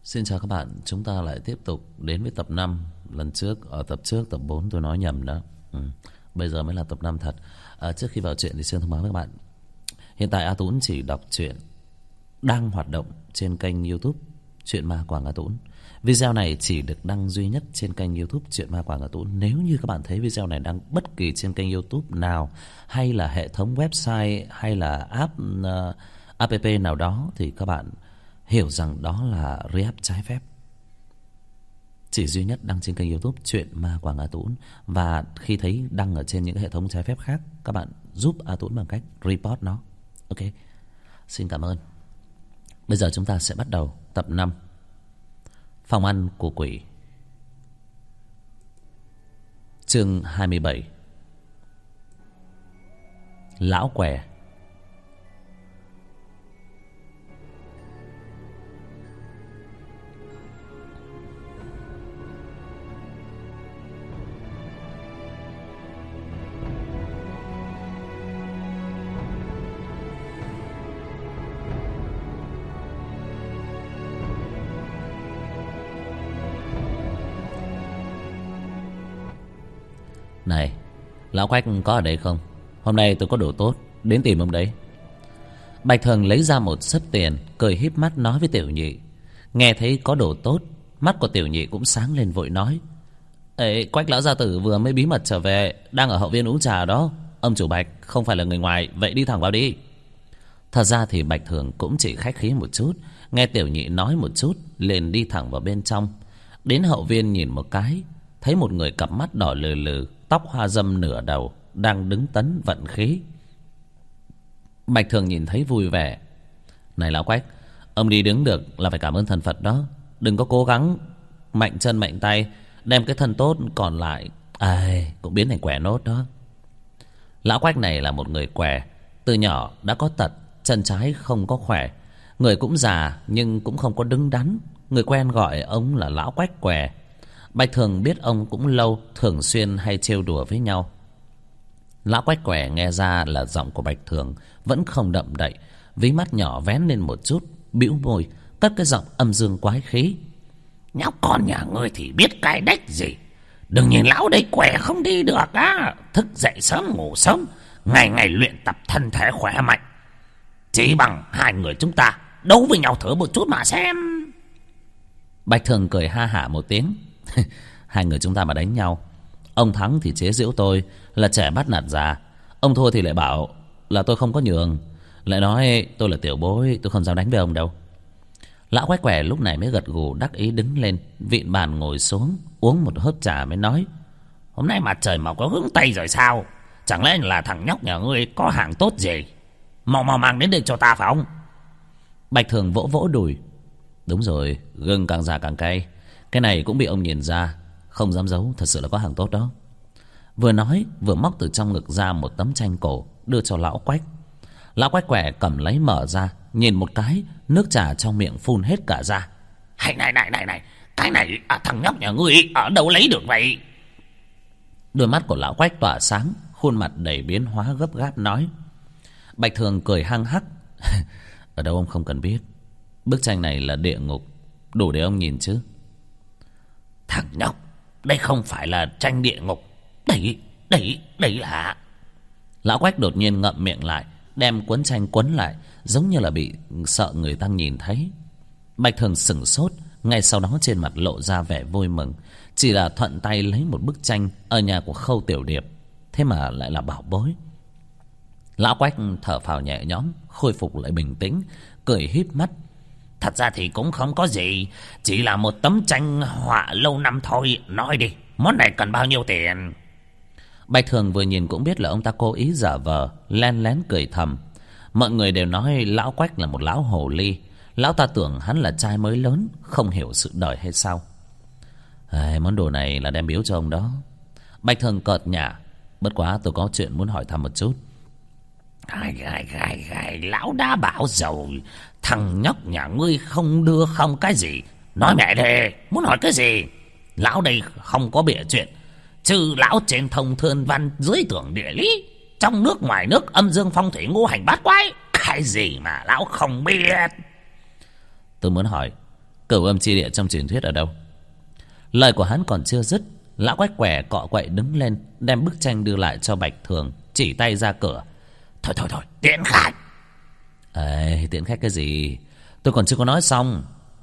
Xin chào các bạn, chúng ta lại tiếp tục đến với tập 5. Lần trước, ở tập trước, tập 4 tôi nói nhầm đó. Bây giờ mới là tập 5 thật. Trước khi vào chuyện thì xin thông báo với các bạn, hiện tại A Tún chỉ đọc truyện đang hoạt động trên kênh YouTube Chuyện Ma Quảng A Tún. Video này chỉ được đăng duy nhất trên kênh YouTube Chuyện Ma Quảng A Tún. Nếu như các bạn thấy video này đăng bất kỳ trên kênh YouTube nào, hay là hệ thống website, hay là app nào đó, thì các bạn hiểu rằng đó là re-up trái phép. Chỉ duy nhất đăng trên kênh YouTube Chuyện Ma Quảng A Tún. Và khi thấy đăng ở trên những hệ thống trái phép khác, các bạn giúp A Tún bằng cách report nó. Ok, xin cảm ơn. Bây giờ chúng ta sẽ bắt đầu tập 5, Phòng ăn của quỷ. Chương 27. Lão què. Này, lão Quách có ở đây không? Hôm nay tôi có đồ tốt, đến tìm ông đấy. Bạch Thường lấy ra một xấp tiền, cười híp mắt nói với Tiểu Nhị. Nghe thấy có đồ tốt, mắt của Tiểu Nhị cũng sáng lên vội nói: Ê, Quách lão gia tử vừa mới bí mật trở về, đang ở hậu viên uống trà đó. Ông chủ Bạch không phải là người ngoài, vậy đi thẳng vào đi. Thật ra thì Bạch Thường cũng chỉ khách khí một chút, nghe Tiểu Nhị nói một chút liền đi thẳng vào bên trong. Đến hậu viên nhìn một cái, thấy một người cặp mắt đỏ lừ lừ, tóc hoa râm nửa đầu, đang đứng tấn vận khí. Bạch Thường nhìn thấy vui vẻ. Này lão Quách, ông đi đứng được là phải cảm ơn thần Phật đó. Đừng có cố gắng mạnh chân mạnh tay, đem cái thân tốt còn lại cũng biến thành què nốt đó. Lão Quách này là một người què, từ nhỏ đã có tật, chân trái không có khỏe, người cũng già nhưng cũng không có đứng đắn. Người quen gọi ông là lão Quách què. Bạch Thường biết ông cũng lâu, thường xuyên hay trêu đùa với nhau. Lão Quách què nghe ra là giọng của Bạch Thường vẫn không đậm đậy, ví mắt nhỏ vén lên một chút, bĩu môi, cất cái giọng âm dương quái khí. Nhóc con nhà ngươi thì biết cái đếch gì. Đừng nhìn lão đây què không đi được á. Thức dậy sớm ngủ sớm, ngày ngày luyện tập thân thể khỏe mạnh. Chỉ bằng hai người chúng ta đấu với nhau thử một chút mà xem. Bạch Thường cười ha hả một tiếng. Hai người chúng ta mà đánh nhau, ông thắng thì chế giễu tôi là trẻ bắt nạt già, ông thua thì lại bảo là tôi không có nhường, lại nói tôi là tiểu bối, tôi không dám đánh với ông đâu. Lão Quách què lúc này mới gật gù đắc ý đứng lên, vịn bàn ngồi xuống uống một hớp trà mới nói: Hôm nay mặt trời mọc có hướng tây rồi sao? Chẳng lẽ là thằng nhóc nhà ngươi có hàng tốt gì? Mau mang đến đây cho ta phải không? Bạch Thường vỗ vỗ đùi. Đúng rồi, gừng càng già càng cay. Cái này cũng bị ông nhìn ra, không dám giấu, thật sự là có hàng tốt đó. Vừa nói vừa móc từ trong ngực ra một tấm tranh cổ đưa cho lão Quách. Lão Quách què cầm lấy mở ra, nhìn một cái, nước trà trong miệng phun hết cả ra. Hay này, cái này thằng nhóc nhà ngươi ở đâu lấy được vậy? Đôi mắt của lão Quách tỏa sáng, khuôn mặt đầy biến hóa gấp gáp nói. Bạch Thường cười hăng hắc. Ở đâu ông không cần biết, bức tranh này là địa ngục, đủ để ông nhìn chứ. Thằng nhóc, đây không phải là tranh địa ngục, đây là... Lão Quách đột nhiên ngậm miệng lại, đem cuốn tranh quấn lại, giống như là bị sợ người ta nhìn thấy. Bạch Thường sửng sốt, ngay sau đó trên mặt lộ ra vẻ vui mừng. Chỉ là thuận tay lấy một bức tranh ở nhà của Khâu Tiểu Điệp, thế mà lại là bảo bối. Lão Quách thở phào nhẹ nhõm, khôi phục lại bình tĩnh, cười híp mắt. Thật ra thì cũng không có gì, chỉ là một tấm tranh họa lâu năm thôi. Nói đi, món này cần bao nhiêu tiền? Bạch Thường vừa nhìn cũng biết là ông ta cố ý giả vờ, len lén cười thầm. Mọi người đều nói lão Quách là một lão hồ ly. Lão ta tưởng hắn là trai mới lớn, không hiểu sự đời hay sao. Món đồ này là đem biếu cho ông đó. Bạch Thường cợt nhả. Bất quá tôi có chuyện muốn hỏi thăm một chút. Lão đã bảo rồi, thằng nhóc nhà ngươi không đưa không cái gì. Nói mẹ đề, muốn hỏi cái gì? Lão đây không có bịa chuyện, chứ lão trên thông thương văn, dưới tưởng địa lý, trong nước ngoài nước, âm dương phong thủy ngũ hành bát quái, cái gì mà lão không biết? Tôi muốn hỏi, Cửu âm chi địa trong truyền thuyết ở đâu? Lời của hắn còn chưa dứt, lão quách quẻ cọ quậy đứng lên, đem bức tranh đưa lại cho Bạch Thường, chỉ tay ra cửa. Thôi, tiễn khách. Ê, tiễn khách cái gì? Tôi còn chưa có nói xong.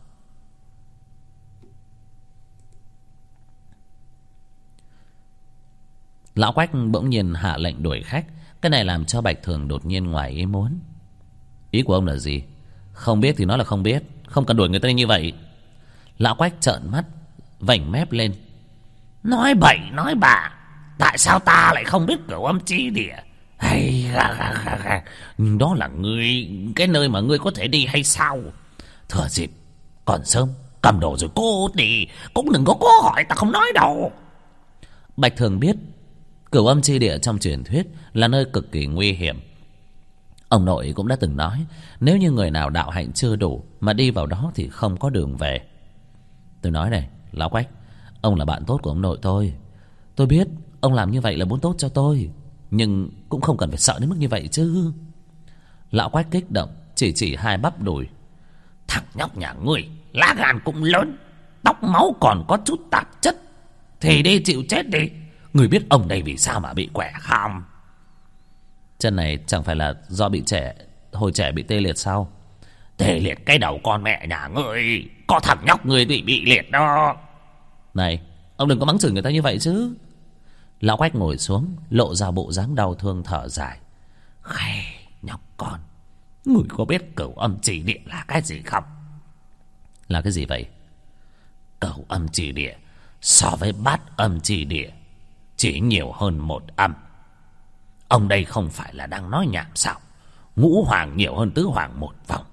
Lão quách bỗng nhiên hạ lệnh đuổi khách. Cái này làm cho Bạch Thường đột nhiên ngoài ý muốn. Ý của ông là gì? Không biết thì nói là không biết, không cần đuổi người ta như vậy. Lão quách trợn mắt, vảnh mép lên. Nói bậy nói bạ, tại sao ta lại không biết cửu âm chi địa? Hay đó là ngươi, cái nơi mà ngươi có thể đi hay sao? Thừa dịp còn sớm, cầm đồ rồi cô đi, cũng đừng có cố hỏi, ta không nói đâu. Bạch Thường biết cửu âm chi địa trong truyền thuyết là nơi cực kỳ nguy hiểm. Ông nội cũng đã từng nói, nếu như người nào đạo hạnh chưa đủ mà đi vào đó thì không có đường về. Tôi nói này, lão quách, ông là bạn tốt của ông nội tôi. Tôi biết ông làm như vậy là muốn tốt cho tôi, nhưng cũng không cần phải sợ đến mức như vậy chứ. Lão quách kích động, chỉ hai bắp đùi. Thằng nhóc nhà ngươi, lá gan cũng lớn, tóc máu còn có chút tạp chất, thì đi chịu chết đi. Ngươi biết ông đây vì sao mà bị quẻ không? Chân này chẳng phải là do bị hồi trẻ bị tê liệt sao? Tê liệt cái đầu con mẹ nhà ngươi, có thằng nhóc ngươi bị liệt đó. Này, ông đừng có mắng chửi người ta như vậy chứ. Lão quách ngồi xuống, lộ ra bộ dáng đau thương thở dài. Khè, nhóc con, ngươi có biết cửu âm chỉ địa là cái gì không? Là cái gì vậy? Cửu âm chỉ địa so với bát âm chỉ địa chỉ nhiều hơn một âm. Ông đây không phải là đang nói nhảm sao? Ngũ hoàng nhiều hơn tứ hoàng một vòng.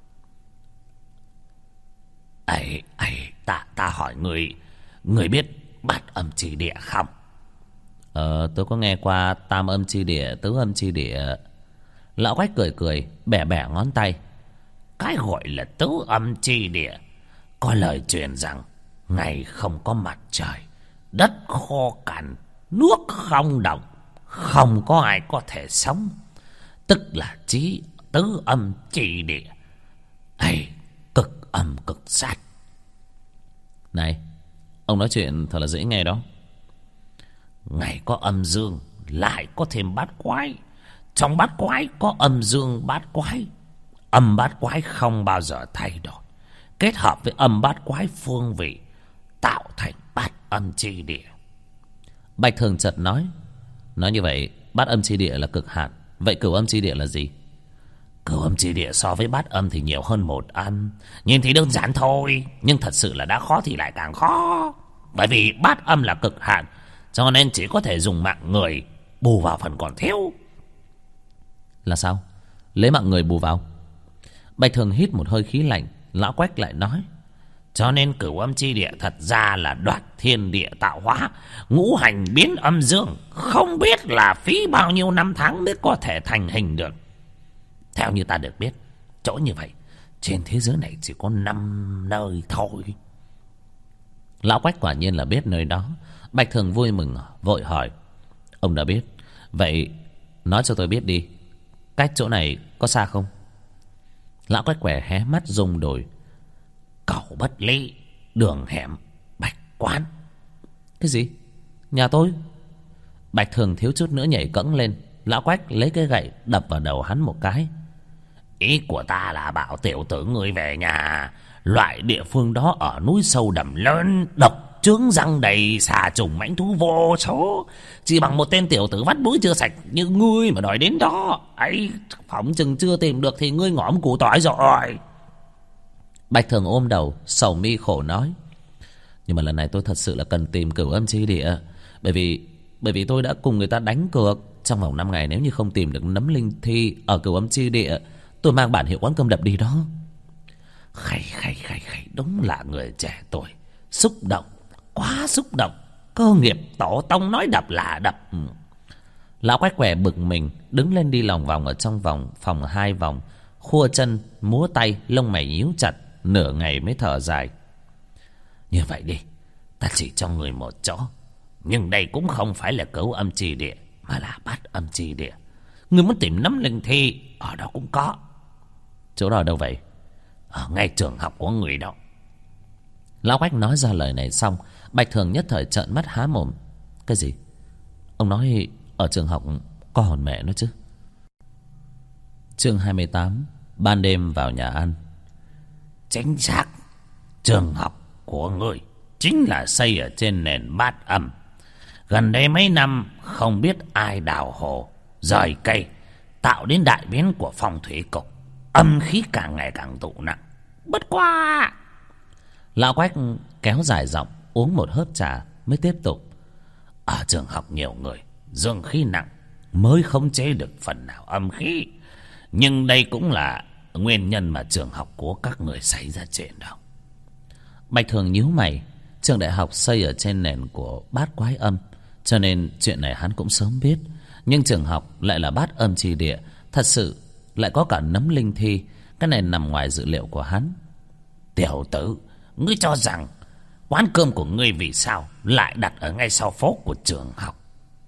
Ta hỏi người biết bát âm chi địa không? Tôi có nghe qua tam âm chi địa, tứ âm chi địa. Lão quách cười, bẻ ngón tay. Cái gọi là tứ âm chi địa, có lời truyền rằng ngày không có mặt trời, đất khô cằn, nước không động, không có ai có thể sống, tức là chí tứ âm chi địa. Cực âm cực sát. Này, ông nói chuyện thật là dễ nghe đó. Ngày có âm dương, lại có thêm bát quái. Trong bát quái có âm dương bát quái. Âm bát quái không bao giờ thay đổi, kết hợp với âm bát quái phương vị, tạo thành bát âm chi địa. Bạch Thường chợt nói như vậy bát âm chi địa là cực hạn. Vậy cửu âm chi địa là gì? Cửu âm chi địa so với bát âm thì nhiều hơn một âm. Nhìn thì đơn giản thôi, nhưng thật sự là đã khó thì lại càng khó. Bởi vì bát âm là cực hạn, cho nên chỉ có thể dùng mạng người bù vào phần còn thiếu. Là sao? Lấy mạng người bù vào? Bạch Thường hít một hơi khí lạnh. Lão quách lại nói, cho nên cửu âm chi địa thật ra là đoạt thiên địa tạo hóa, ngũ hành biến âm dương, không biết là phí bao nhiêu năm tháng mới có thể thành hình được. Theo như ta được biết, chỗ như vậy trên thế giới này chỉ có 5 nơi thôi. Lão quách quả nhiên là biết nơi đó. Bạch Thường vui mừng vội hỏi, ông đã biết, vậy nói cho tôi biết đi, cách chỗ này có xa không? Lão quách quẻ hé mắt rung đồi. Cầu Bất Lý, đường hẻm Bạch Quán. Cái gì? Nhà tôi? Bạch Thường thiếu chút nữa nhảy cẫng lên. Lão quách lấy cái gậy đập vào đầu hắn một cái. Ý của ta là bảo tiểu tử ngươi về nhà. Loại địa phương đó ở núi sâu đầm lớn, độc chướng răng đầy, xà trùng mãnh thú vô số. Chỉ bằng một tên tiểu tử vắt mũi chưa sạch như ngươi mà đòi đến đó, ấy, phỏng chừng chưa tìm được thì ngươi ngõm củ tỏi rồi. Bạch Thường ôm đầu, sầu mi khổ nói, nhưng mà lần này tôi thật sự là cần tìm cửu âm chi địa. Bởi vì tôi đã cùng người ta đánh cược, trong vòng 5 ngày nếu như không tìm được nấm linh thi ở cửu âm chi địa, tôi mang bản hiệu Quán Cơm Đập đi đó. Khày, đúng là người trẻ tuổi, xúc động, quá xúc động. Cơ nghiệp tổ tông nói đập là đập. Lão quách quẻ bực mình, đứng lên đi lòng vòng ở trong phòng 2 vòng, khua chân múa tay, lông mày nhíu chặt, nửa ngày mới thở dài. Như vậy đi, ta chỉ cho người một chỗ, nhưng đây cũng không phải là cửu âm chi địa, mà là bát âm chi địa. Người muốn tìm nấm linh thi, ở đó cũng có. Chỗ đó ở đâu vậy? Ở ngay trường học của người đó. Lão Quách nói ra lời này xong, Bạch Thường nhất thời trợn mắt há mồm. Cái gì? Ông nói ở trường học có hồn mẹ nó chứ? Chương 28. Ban đêm vào nhà ăn. Chính xác. Trường học của ngươi chính là xây ở trên nền bát âm. Gần đây mấy năm không biết ai đào hồ, rời cây, tạo đến đại biến của phong thủy cục. Âm khí càng ngày càng tụ nặng. Bất quá. Lão Quách kéo dài giọng, uống một hớp trà mới tiếp tục. Ở trường học nhiều người dương khí nặng mới khống chế được phần nào âm khí. Nhưng đây cũng là nguyên nhân mà trường học của các người xảy ra chuyện đâu. Bạch Thường nhíu mày. Trường đại học xây ở trên nền của bát quái âm, cho nên chuyện này hắn cũng sớm biết. Nhưng trường học lại là bát âm chi địa, thật sự lại có cả nấm linh thi. Cái này nằm ngoài dự liệu của hắn. Tiểu tử, ngươi cho rằng quán cơm của ngươi vì sao lại đặt ở ngay sau phố của trường học?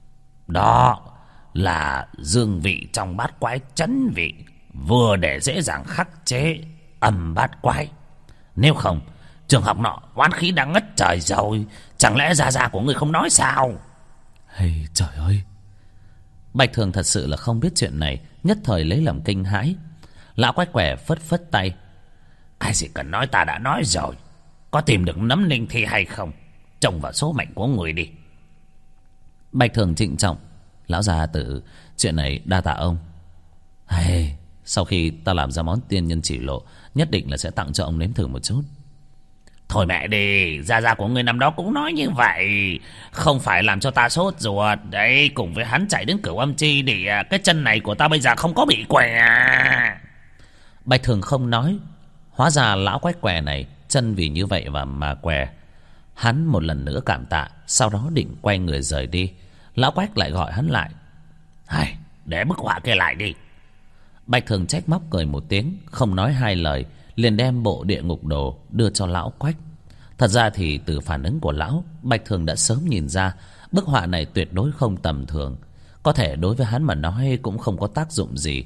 Đó là dương vị trong bát quái chấn vị, vừa để dễ dàng khắc chế âm bát quái. Nếu không, trường học nọ oán khí đã ngất trời rồi. Chẳng lẽ gia của ngươi không nói sao? Hey, trời ơi! Bạch Thường thật sự là không biết chuyện này, nhất thời lấy làm kinh hãi. Lão Quách quẻ phất phất tay. Ai gì cần nói, ta đã nói rồi. Có tìm được nấm linh thi hay không, trông vào số mệnh của người đi. Bạch Thường trịnh trọng. Lão già tử, chuyện này đa tạ ông. Hey, sau khi ta làm ra món tiên nhân chỉ lộ, nhất định là sẽ tặng cho ông nếm thử một chút. Thôi mẹ đi, gia của người năm đó cũng nói như vậy. Không phải làm cho ta sốt ruột. Đấy, cùng với hắn chạy đến Cửu Âm Chi để cái chân này của ta bây giờ không có bị què. Bạch Thường không nói. Hóa ra lão Quách què này chân vì như vậy mà què. Hắn một lần nữa cảm tạ, sau đó định quay người rời đi. Lão Quách lại gọi hắn lại. Hay, để bức họa kia lại đi. Bạch Thường trách móc cười một tiếng, không nói hai lời, liền đem bộ địa ngục đồ đưa cho lão Quách. Thật ra thì từ phản ứng của lão, Bạch Thường đã sớm nhìn ra bức họa này tuyệt đối không tầm thường. Có thể đối với hắn mà nói cũng không có tác dụng gì.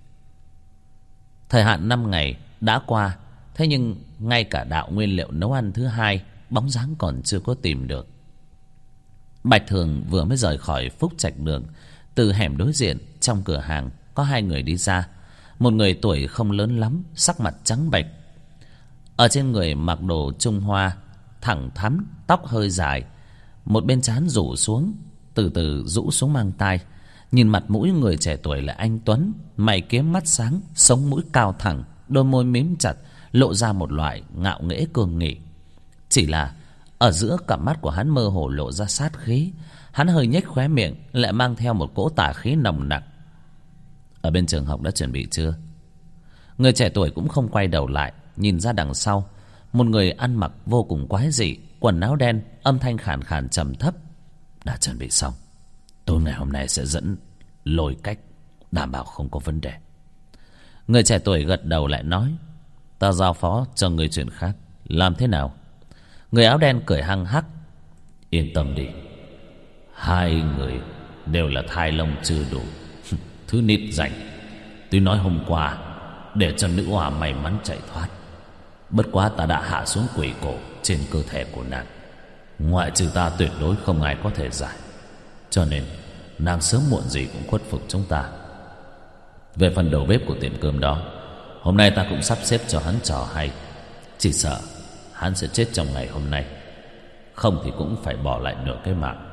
Thời hạn 5 ngày đã qua, thế nhưng ngay cả đạo nguyên liệu nấu ăn thứ hai, bóng dáng còn chưa có tìm được. Bạch Thường vừa mới rời khỏi Phúc Trạch Đường, từ hẻm đối diện trong cửa hàng có hai người đi ra. Một người tuổi không lớn lắm, sắc mặt trắng bệch, ở trên người mặc đồ Trung Hoa, thẳng thắn, tóc hơi dài, một bên trán rủ xuống, từ từ rũ xuống mang tai. Nhìn mặt mũi người trẻ tuổi là anh tuấn, mày kiếm mắt sáng, sống mũi cao thẳng, đôi môi mím chặt, lộ ra một loại ngạo nghễ cương nghị. Chỉ là ở giữa cặp mắt của hắn mơ hồ lộ ra sát khí. Hắn hơi nhếch khóe miệng, lại mang theo một cỗ tà khí nồng nặc. Ở bên trường học đã chuẩn bị chưa? Người trẻ tuổi cũng không quay đầu lại, nhìn ra đằng sau. Một người ăn mặc vô cùng quái dị, quần áo đen, âm thanh khàn khàn trầm thấp. Đã chuẩn bị xong. Tối ngày hôm nay sẽ dẫn Lôi Cách, đảm bảo không có vấn đề. Người trẻ tuổi gật đầu lại nói. Ta giao phó cho người chuyện khác. Làm thế nào? Người áo đen cười hăng hắc. Yên tâm đi, hai người đều là thai lông chưa đủ. Thứ nít rảnh. Tôi nói hôm qua để cho nữ hòa may mắn chạy thoát. Bất quá ta đã hạ xuống quỷ cổ trên cơ thể của nàng. Ngoại trừ ta tuyệt đối không ai có thể giải. Cho nên nàng sớm muộn gì cũng khuất phục chúng ta. Về phần đầu bếp của tiệm cơm đó, hôm nay ta cũng sắp xếp cho hắn trò hay. Chỉ sợ hắn sẽ chết trong ngày hôm nay, không thì cũng phải bỏ lại nửa cái mạng.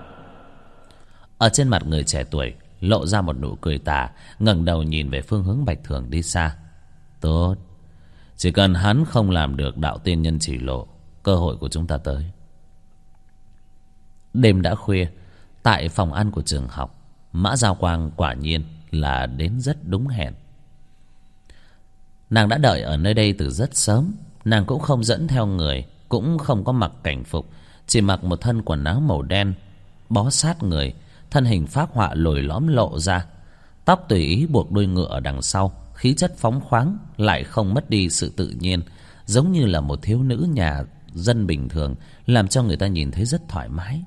Ở trên mặt người trẻ tuổi lộ ra một nụ cười tà, ngẩng đầu nhìn về phương hướng Bạch Thường đi xa. Tốt, chỉ cần hắn không làm được đạo tiên nhân chỉ lộ, cơ hội của chúng ta tới. Đêm đã khuya, tại phòng ăn của trường học, Mã Giao Quang quả nhiên là đến rất đúng hẹn. Nàng đã đợi ở nơi đây từ rất sớm. Nàng cũng không dẫn theo người, cũng không có mặc cảnh phục, chỉ mặc một thân quần áo màu đen bó sát người, thân hình phác họa lồi lõm lộ ra. Tóc tùy ý buộc đuôi ngựa ở đằng sau, khí chất phóng khoáng lại không mất đi sự tự nhiên, giống như là một thiếu nữ nhà dân bình thường, làm cho người ta nhìn thấy rất thoải mái.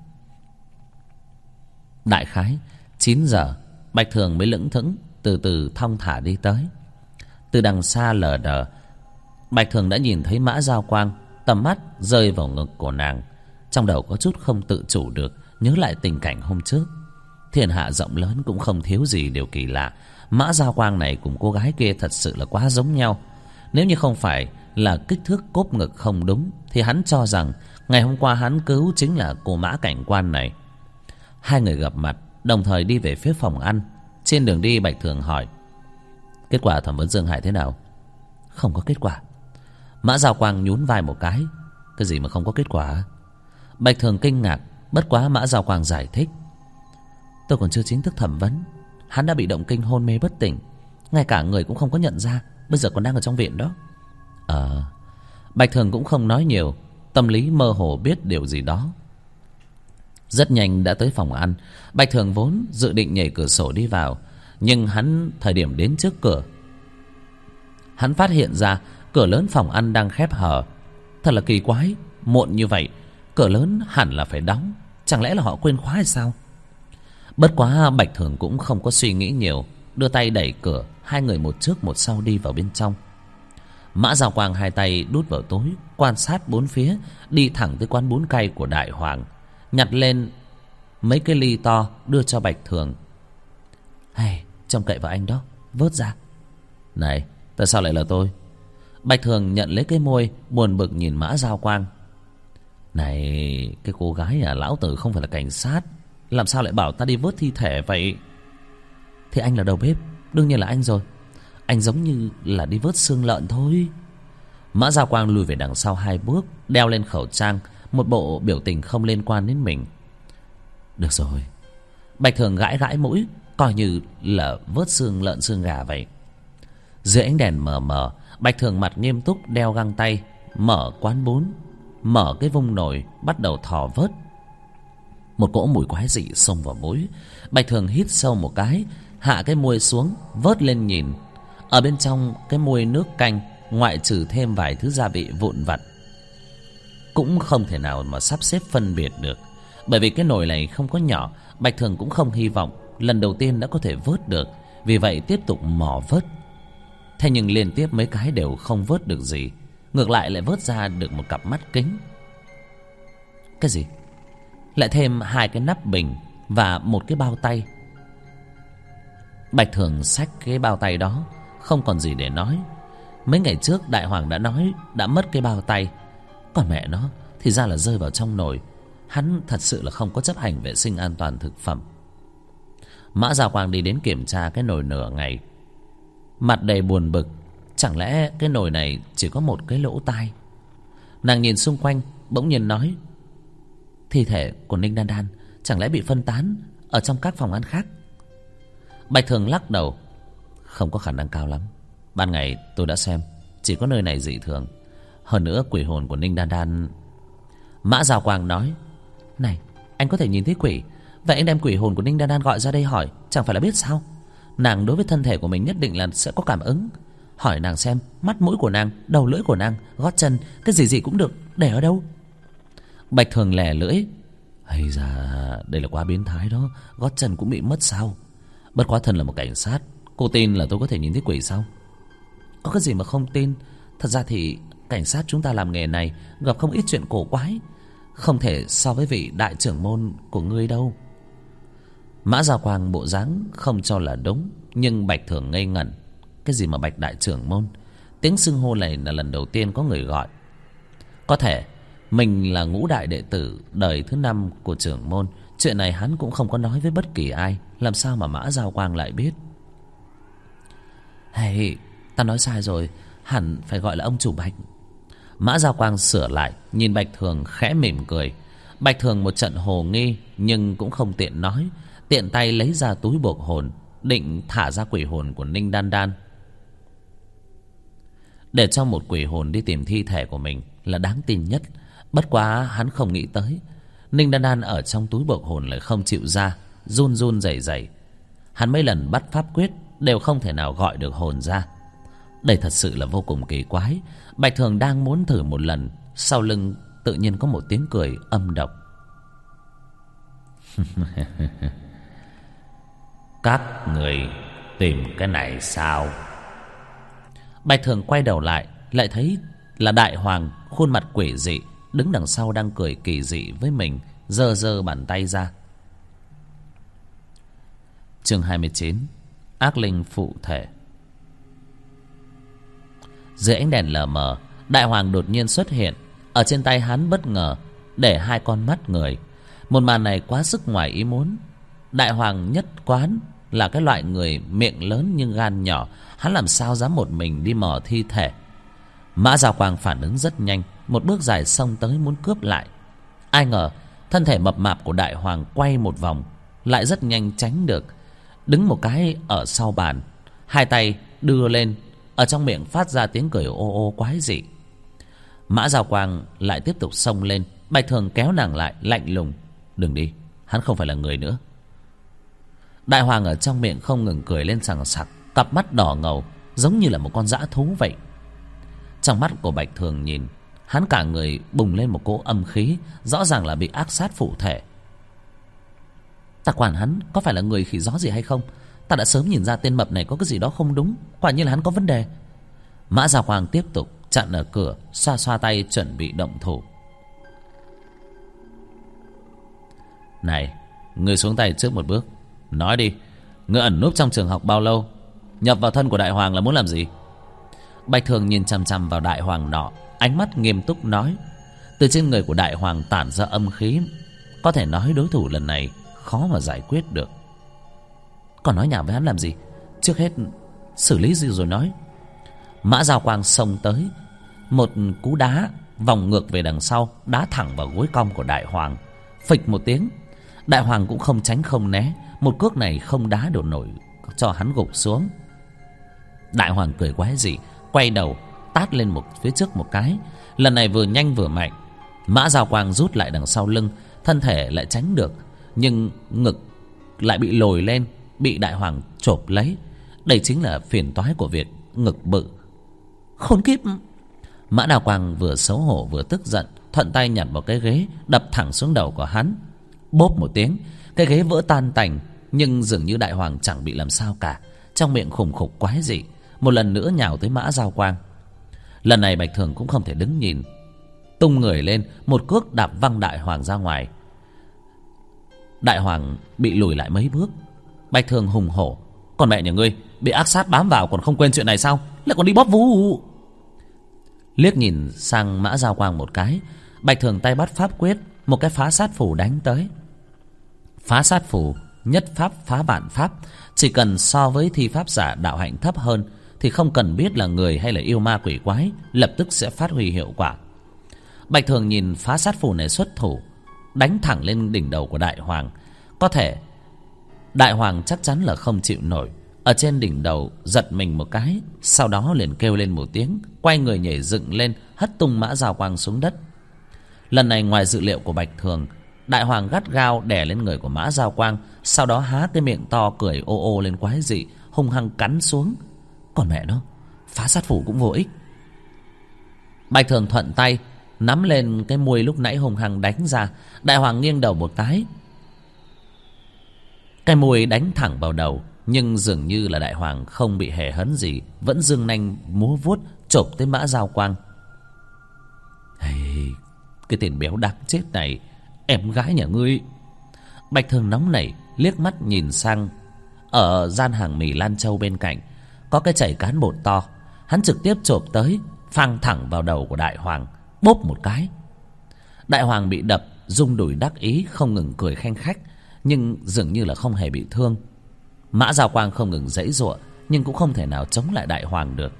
Đại khái 9 giờ, Bạch Thường mới lững thững từ từ thong thả đi tới. Từ đằng xa lờ đờ, Bạch Thường đã nhìn thấy Mã Giao Quang Tầm mắt rơi vào ngực của nàng. Trong đầu có chút không tự chủ được nhớ lại tình cảnh hôm trước. Thiên hạ rộng lớn cũng không thiếu gì điều kỳ lạ. Mã Giao Quang này cùng cô gái kia thật sự là quá giống nhau. Nếu như không phải là kích thước cốp ngực không đúng thì hắn cho rằng ngày hôm qua hắn cứu chính là cô Mã Cảnh Quan này. Hai người gặp mặt đồng thời đi về phía phòng ăn. Trên đường đi Bạch Thường hỏi: kết quả thẩm vấn Dương Hải thế nào? Không có kết quả. Mã Giao Quang nhún vai một cái. Cái gì mà không có kết quả? Bạch Thường kinh ngạc. Bất quá Mã Giao Quang giải thích: tôi còn chưa chính thức thẩm vấn, hắn đã bị động kinh hôn mê bất tỉnh, ngay cả người cũng không có nhận ra, bây giờ còn đang ở trong viện đó. Bạch Thường cũng không nói nhiều, tâm lý mơ hồ biết điều gì đó. Rất nhanh đã tới phòng ăn. Bạch Thường vốn dự định nhảy cửa sổ đi vào, nhưng thời điểm đến trước cửa, hắn phát hiện ra cửa lớn phòng ăn đang khép hờ. Thật là kỳ quái, muộn như vậy cửa lớn hẳn là phải đóng, chẳng lẽ là họ quên khóa hay sao? Bất quá Bạch Thường cũng không có suy nghĩ nhiều, đưa tay đẩy cửa. Hai người một trước một sau đi vào bên trong. Mã Giao Quang hai tay đút vào túi, quan sát bốn phía, đi thẳng tới quán bún cay của Đại Hoàng, nhặt lên mấy cái ly to đưa cho Bạch Thường. Hay, trông cậy vào anh đó, vớt ra. Này, tại sao lại là tôi? Bạch Thường nhận lấy cái môi, buồn bực nhìn Mã Giao Quang. Này, cái cô gái lão tử không phải là cảnh sát, làm sao lại bảo ta đi vớt thi thể vậy? Thì anh là đầu bếp, đương nhiên là anh rồi. Anh giống như là đi vớt xương lợn thôi. Mã Giao Quang lùi về đằng sau 2 bước, đeo lên khẩu trang, một bộ biểu tình không liên quan đến mình. Được rồi. Bạch Thường gãi gãi mũi, coi như là vớt xương lợn xương gà vậy. Dưới ánh đèn mờ mờ, Bạch Thường mặt nghiêm túc đeo găng tay, mở quán bún, mở cái vung nồi, bắt đầu thò vớt. Một cỗ mùi quái dị xông vào mũi. Bạch Thường hít sâu một cái, hạ cái muôi xuống, vớt lên nhìn. Ở bên trong cái muôi nước canh, ngoại trừ thêm vài thứ gia vị vụn vặt, cũng không thể nào mà sắp xếp phân biệt được. Bởi vì cái nồi này không có nhỏ, Bạch Thường cũng không hy vọng lần đầu tiên đã có thể vớt được. Vì vậy tiếp tục mò vớt. Thế nhưng liên tiếp mấy cái đều không vớt được gì, ngược lại lại vớt ra được một cặp mắt kính. Cái gì? Lại thêm 2 cái nắp bình và một cái bao tay. Bạch Thường xách cái bao tay đó, không còn gì để nói. Mấy ngày trước Đại Hoàng đã nói đã mất cái bao tay, còn mẹ nó thì ra là rơi vào trong nồi. Hắn thật sự là không có chấp hành vệ sinh an toàn thực phẩm. Mã Giao Quang đi đến kiểm tra cái nồi nửa ngày, mặt đầy buồn bực. Chẳng lẽ cái nồi này chỉ có một cái lỗ tai? Nàng nhìn xung quanh, bỗng nhiên nói: thi thể của Ninh Đan Đan chẳng lẽ bị phân tán ở trong các phòng ăn khác? Bạch Thường lắc đầu: không có khả năng cao lắm. Ban ngày tôi đã xem, chỉ có nơi này dị thường. Hơn nữa quỷ hồn của Ninh Đan Đan... Mã Giao Quang nói: này, anh có thể nhìn thấy quỷ, vậy anh đem quỷ hồn của Ninh Đan Đan gọi ra đây hỏi, chẳng phải là biết sao? Nàng đối với thân thể của mình nhất định là sẽ có cảm ứng. Hỏi nàng xem mắt mũi của nàng, đầu lưỡi của nàng, gót chân, cái gì gì cũng được, để ở đâu? Bạch Thường lè lưỡi: hay da, đây là quá biến thái đó, gót chân cũng bị mất sao? Bất quá thân là một cảnh sát, cô tin là tôi có thể nhìn thấy quỷ sao? Có cái gì mà không tin. Thật ra thì cảnh sát chúng ta làm nghề này gặp không ít chuyện cổ quái, không thể so với vị đại trưởng môn của ngươi đâu. Mã Giao Quang bộ dáng không cho là đúng, nhưng Bạch Thường ngây ngẩn. Cái gì mà Bạch đại trưởng môn? Tiếng xưng hô này là lần đầu tiên có người gọi. Có thể mình là ngũ đại đệ tử đời thứ 5 của trưởng môn. Chuyện này hắn cũng không có nói với bất kỳ ai, làm sao mà Mã Giao Quang lại biết? Hey, ta nói sai rồi, hẳn phải gọi là ông chủ Bạch. Mã Giao Quang sửa lại, nhìn Bạch Thường khẽ mỉm cười. Bạch Thường một trận hồ nghi, nhưng cũng không tiện nói, tiện tay lấy ra túi buộc hồn, định thả ra quỷ hồn của Ninh Đan Đan. Để cho một quỷ hồn đi tìm thi thể của mình là đáng tin nhất. Bất quá hắn không nghĩ tới Ninh Đan Đan ở trong túi buộc hồn lại không chịu ra, run run rẩy rẩy. Hắn mấy lần bắt pháp quyết đều không thể nào gọi được hồn ra. Đây thật sự là vô cùng kỳ quái. Bạch Thường đang muốn thử một lần, sau lưng tự nhiên có một tiếng cười âm độc. Các người tìm cái này sao? Bạch Thường quay đầu lại, lại thấy là Đại Hoàng, khuôn mặt quỷ dị, đứng đằng sau đang cười kỳ dị với mình, giơ giơ bàn tay ra. Chương 29: Ác linh phụ thể. Dưới ánh đèn lờ mờ, Đại Hoàng đột nhiên xuất hiện. Ở trên tay hắn bất ngờ để hai con mắt người. Một màn này quá sức ngoài ý muốn. Đại Hoàng nhất quán là cái loại người miệng lớn nhưng gan nhỏ, hắn làm sao dám một mình đi mò thi thể. Mã Giao Quang phản ứng rất nhanh, một bước dài xông tới muốn cướp lại. Ai ngờ thân thể mập mạp của Đại Hoàng quay một vòng, lại rất nhanh tránh được, đứng một cái ở sau bàn, hai tay đưa lên, ở trong miệng phát ra tiếng cười ô ô quái dị. Mã Giao Quang lại tiếp tục xông lên. Bạch Thường kéo nàng lại, lạnh lùng: đừng đi, hắn không phải là người nữa. Đại Hoàng ở trong miệng không ngừng cười lên sằng sặc, cặp mắt đỏ ngầu giống như là một con dã thú vậy. Trong mắt của Bạch Thường nhìn, hắn cả người bùng lên một cỗ âm khí, rõ ràng là bị ác sát phụ thể. Ta quản hắn có phải là người khỉ gió gì hay không, ta đã sớm nhìn ra tên mập này có cái gì đó không đúng, quả nhiên là hắn có vấn đề. Mã Giao Quang tiếp tục chặn ở cửa, xoa xoa tay chuẩn bị động thủ. Này, ngươi xuống tay trước một bước, nói đi, ngươi ẩn núp trong trường học bao lâu, nhập vào thân của Đại Hoàng là muốn làm gì? Bạch Thường nhìn chằm chằm vào Đại Hoàng nọ, ánh mắt nghiêm túc nói. Từ trên người của Đại Hoàng tản ra âm khí, có thể nói đối thủ lần này khó mà giải quyết được. Còn nói nhảm với hắn làm gì, trước hết xử lý gì rồi nói. Mã Giao Quang xông tới, một cú đá vòng ngược về đằng sau, đá thẳng vào gối cong của Đại Hoàng. Phịch một tiếng, Đại Hoàng cũng không tránh không né, một cước này không đá được nổi cho hắn gục xuống. Đại Hoàng cười quái dị, quay đầu tát lên phía trước một cái, lần này vừa nhanh vừa mạnh. Mã Giao Quang rút lại đằng sau lưng, thân thể lại tránh được, nhưng ngực lại bị lồi lên, bị Đại Hoàng chộp lấy. Đây chính là phiền toái của việc ngực bự. Khốn kiếp! Mã Đào Quang vừa xấu hổ vừa tức giận, thuận tay nhặt một cái ghế đập thẳng xuống đầu của hắn. Bốp một tiếng, cái ghế vỡ tan tành, nhưng dường như Đại Hoàng chẳng bị làm sao cả, trong miệng khủng khục quái dị, một lần nữa nhào tới Mã Giao Quang. Lần này Bạch Thường cũng không thể đứng nhìn, tung người lên, một cước đạp văng Đại Hoàng ra ngoài. Đại Hoàng bị lùi lại mấy bước. Bạch Thường hùng hổ: còn mẹ nhà ngươi, bị ác sát bám vào còn không quên chuyện này sao, lại còn đi bóp vú. Liếc nhìn sang Mã Giao Quang một cái, Bạch Thường tay bắt pháp quyết, một cái phá sát phù đánh tới. Phá sát phù nhất pháp phá vạn pháp, chỉ cần so với thi pháp giả đạo hạnh thấp hơn thì không cần biết là người hay là yêu ma quỷ quái, lập tức sẽ phát huy hiệu quả. Bạch Thường nhìn phá sát phù này xuất thủ, đánh thẳng lên đỉnh đầu của Đại Hoàng. Có thể Đại Hoàng chắc chắn là không chịu nổi, ở trên đỉnh đầu giật mình một cái, sau đó liền kêu lên một tiếng, quay người nhảy dựng lên, hất tung Mã Giao Quang xuống đất. Lần này ngoài dự liệu của Bạch Thường, Đại Hoàng gắt gao đè lên người của Mã Giao Quang, sau đó há cái miệng to cười ô ô lên quái dị, hung hăng cắn xuống. Còn mẹ nó, phá sát phủ cũng vô ích. Bạch Thường thuận tay nắm lên cái muôi lúc nãy hung hăng đánh ra. Đại Hoàng nghiêng đầu một cái, cái muôi đánh thẳng vào đầu, nhưng dường như là Đại Hoàng không bị hề hấn gì, vẫn giương nanh múa vuốt chộp tới Mã Giao Quang. Hey, cái tên béo đáng chết này, em gái nhà ngươi! Bạch Thường nóng nảy liếc mắt nhìn sang ở gian hàng mì Lan Châu bên cạnh có cái chảy cán bột to, hắn trực tiếp chộp tới, phang thẳng vào đầu của Đại Hoàng, bốp một cái. Đại Hoàng bị đập rung đùi đắc ý, không ngừng cười khanh khách, nhưng dường như là không hề bị thương. Mã Giao Quang không ngừng giãy giụa, nhưng cũng không thể nào chống lại Đại Hoàng được.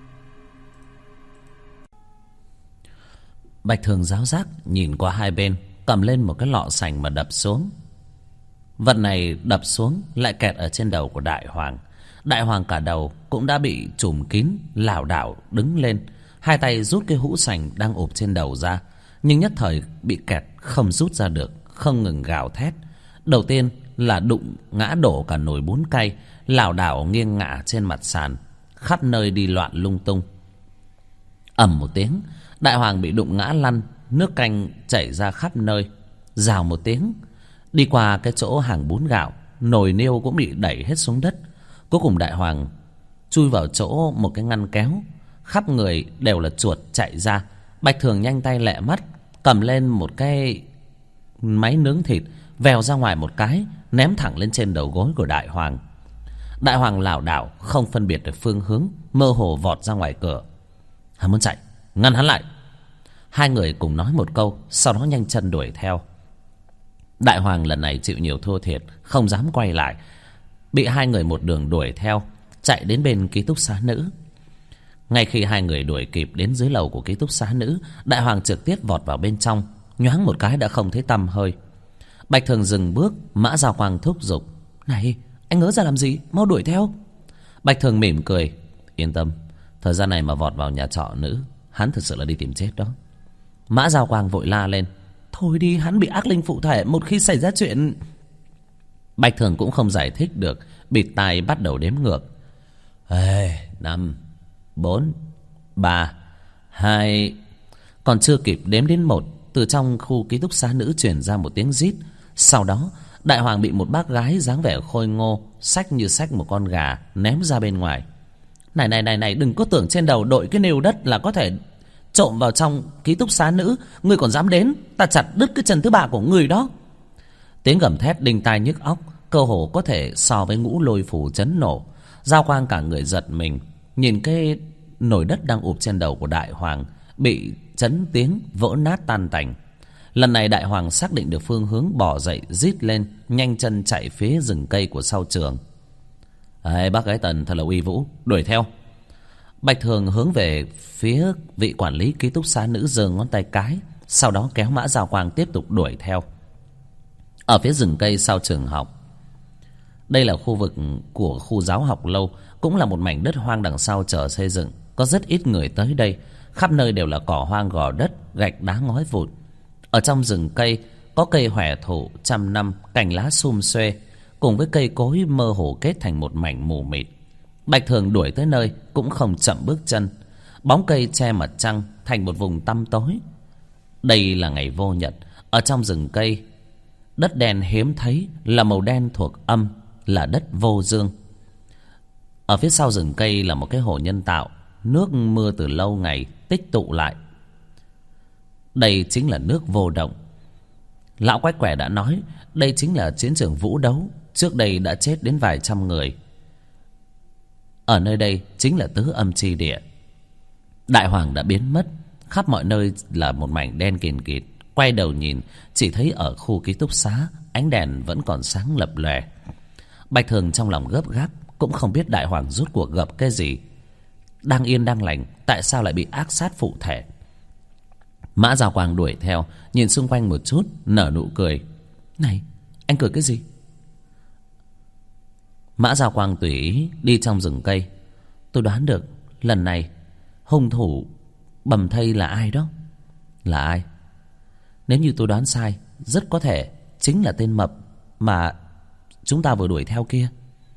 Bạch Thường giáo giác nhìn qua hai bên, cầm lên một cái lọ sành mà đập xuống. Vật này đập xuống lại kẹt ở trên đầu của Đại Hoàng. Đại Hoàng cả đầu cũng đã bị trùm kín, lảo đảo đứng lên, hai tay rút cái hũ sành đang ụp trên đầu ra, nhưng nhất thời bị kẹt không rút ra được, không ngừng gào thét. Đầu tiên là đụng ngã đổ cả nồi bún cay, lảo đảo nghiêng ngả trên mặt sàn, khắp nơi đi loạn lung tung. Ầm một tiếng, Đại Hoàng bị đụng ngã lăn, nước canh chảy ra khắp nơi. Rào một tiếng, đi qua cái chỗ hàng bún gạo, nồi niêu cũng bị đẩy hết xuống đất. Cuối cùng Đại Hoàng chui vào chỗ một cái ngăn kéo, khắp người đều là chuột chạy ra. Bạch Thường nhanh tay lẹ mắt, cầm lên một cái máy nướng thịt, vèo ra ngoài một cái, ném thẳng lên trên đầu gối của Đại Hoàng. Đại Hoàng lảo đảo không phân biệt được phương hướng, mơ hồ vọt ra ngoài cửa. Hắn muốn chạy, ngăn hắn lại. Hai người cùng nói một câu, sau đó nhanh chân đuổi theo. Đại Hoàng lần này chịu nhiều thua thiệt, không dám quay lại, bị hai người một đường đuổi theo, chạy đến bên ký túc xá nữ. Ngay khi hai người đuổi kịp đến dưới lầu của ký túc xá nữ, Đại Hoàng trực tiếp vọt vào bên trong, nhoáng một cái đã không thấy tăm hơi. Bạch Thường dừng bước, Mã Giao Quang thúc giục: Này, anh ngớ ra làm gì, mau đuổi theo. Bạch Thường mỉm cười: Yên tâm, thời gian này mà vọt vào nhà trọ nữ, hắn thật sự là đi tìm chết đó. Mã Giao Quang vội la lên: Thôi đi, hắn bị ác linh phụ thể, một khi xảy ra chuyện... Bạch Thường cũng không giải thích được, bịt tai bắt đầu đếm ngược. 5, 4, 3, 2. Còn chưa kịp đếm đến 1, từ trong khu ký túc xá nữ truyền ra một tiếng rít. Sau đó Đại Hoàng bị một bác gái dáng vẻ khôi ngô xách như xách một con gà ném ra bên ngoài. Này, đừng có tưởng trên đầu đội cái nêu đất là có thể trộm vào trong ký túc xá nữ. Ngươi còn dám đến, ta chặt đứt cái chân thứ ba của ngươi đó. Tiếng gầm thét đinh tai nhức óc, cơ hồ có thể so với ngũ lôi phù chấn nổ. Giao Quang cả người giật mình, nhìn cái nồi đất đang ụp trên đầu của Đại Hoàng bị chấn tiếng vỡ nát tan tành. Lần này Đại Hoàng xác định được phương hướng, bỏ dậy rít lên, nhanh chân chạy phía rừng cây của sau trường. Bác gái Tần thật là uy vũ, đuổi theo. Bạch Thường hướng về phía vị quản lý ký túc xá nữ, giơ ngón tay cái, sau đó kéo Mã Giao Quang tiếp tục đuổi theo. Ở phía rừng cây sau trường học, đây là khu vực của khu giáo học lâu, cũng là một mảnh đất hoang đằng sau chờ xây dựng. Có rất ít người tới đây, khắp nơi đều là cỏ hoang, gò đất, gạch đá ngói vụn. Ở trong rừng cây có cây hòe thụ trăm năm, cành lá sum xuê, cùng với cây cối mơ hồ kết thành một mảnh mù mịt. Bạch Thường đuổi tới nơi cũng không chậm bước chân. Bóng cây che mặt trăng thành một vùng tăm tối. Đây là ngày vô nhật. Ở trong rừng cây, đất đen hiếm thấy, là màu đen thuộc âm, là đất vô dương. Ở phía sau rừng cây là một cái hồ nhân tạo, nước mưa từ lâu ngày tích tụ lại. Đây chính là nước vô động. Lão Quách Quẻ đã nói đây chính là chiến trường vũ đấu, trước đây đã chết đến vài trăm người. Ở nơi đây chính là tứ âm chi địa. Đại Hoàng đã biến mất, khắp mọi nơi là một mảnh đen kìn kịt. Quay đầu nhìn, chỉ thấy ở khu ký túc xá ánh đèn vẫn còn sáng lập lòe. Bạch Thường trong lòng gấp gáp, cũng không biết Đại Hoàng rốt cuộc gặp cái gì. Đang yên đang lành, tại sao lại bị ác sát phụ thể? Mã Giao Quang đuổi theo, nhìn xung quanh một chút, nở nụ cười. Này, anh cười cái gì? Mã Giao Quang tùy ý đi trong rừng cây. Tôi đoán được lần này hung thủ bầm thây là ai đó. Là ai? Nếu như tôi đoán sai, rất có thể chính là tên mập mà chúng ta vừa đuổi theo kia.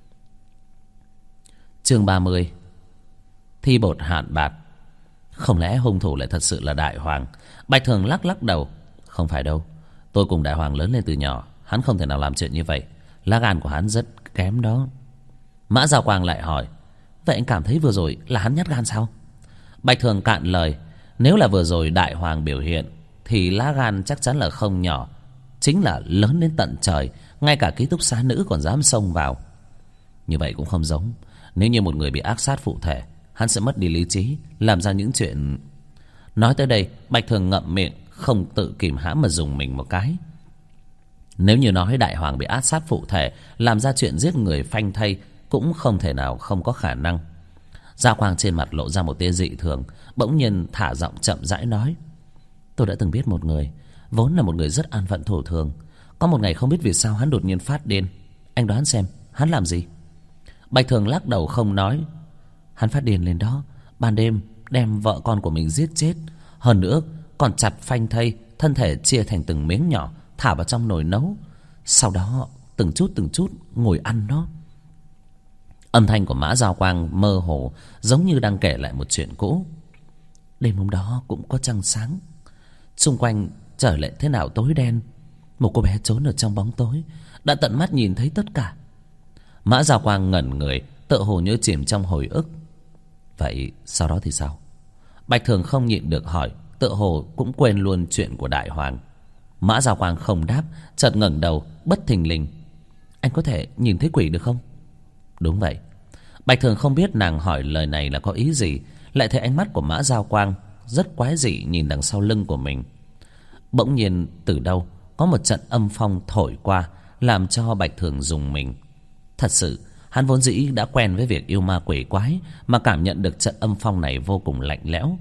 Chương 30. Thi bột hạn bạc. Không lẽ hung thủ lại thật sự là Đại Hoàng? Bạch Thường lắc lắc đầu. Không phải đâu, tôi cùng Đại Hoàng lớn lên từ nhỏ, hắn không thể nào làm chuyện như vậy. Lá gan của hắn rất kém đó. Mã Giao Quang lại hỏi, vậy anh cảm thấy vừa rồi là hắn nhát gan sao? Bạch Thường cạn lời, nếu là vừa rồi Đại Hoàng biểu hiện thì lá gan chắc chắn là không nhỏ, chính là lớn đến tận trời. Ngay cả ký túc xá nữ còn dám xông vào. Như vậy cũng không giống. Nếu như một người bị ác sát phụ thể, hắn sẽ mất đi lý trí, làm ra những chuyện... Nói tới đây, Bạch Thường ngậm miệng, không tự kìm hãm mà dùng mình một cái. Nếu như nói Đại Hoàng bị ác sát phụ thể, làm ra chuyện giết người phanh thây, cũng không thể nào không có khả năng. Giao Quang trên mặt lộ ra một tia dị thường, bỗng nhiên thả giọng chậm rãi nói, tôi đã từng biết một người, vốn là một người rất an phận thổ thường. Có một ngày không biết vì sao hắn đột nhiên phát điên. Anh đoán xem hắn làm gì? Bạch Thường lắc đầu không nói. Hắn phát điên lên đó, ban đêm đem vợ con của mình giết chết, hơn nữa còn chặt phanh thây, thân thể chia thành từng miếng nhỏ, thả vào trong nồi nấu, sau đó từng chút ngồi ăn nó. Âm thanh của Mã Giao Quang mơ hồ, giống như đang kể lại một chuyện cũ. Đêm hôm đó cũng có trăng sáng, xung quanh trở lại thế nào tối đen. Một cô bé trốn ở trong bóng tối, đã tận mắt nhìn thấy tất cả. Mã Giao Quang ngẩn người, tựa hồ như chìm trong hồi ức. Vậy sau đó thì sao? Bạch Thường không nhịn được hỏi, tựa hồ cũng quên luôn chuyện của Đại Hoàng. Mã Giao Quang không đáp, chợt ngẩng đầu bất thình lình: anh có thể nhìn thấy quỷ được không? Đúng vậy. Bạch Thường không biết nàng hỏi lời này là có ý gì, lại thấy ánh mắt của Mã Giao Quang rất quái dị nhìn đằng sau lưng của mình. Bỗng nhiên từ đâu có một trận âm phong thổi qua, làm cho Bạch Thường rùng mình. Thật sự hắn vốn dĩ đã quen với việc yêu ma quỷ quái, mà cảm nhận được trận âm phong này vô cùng lạnh lẽo.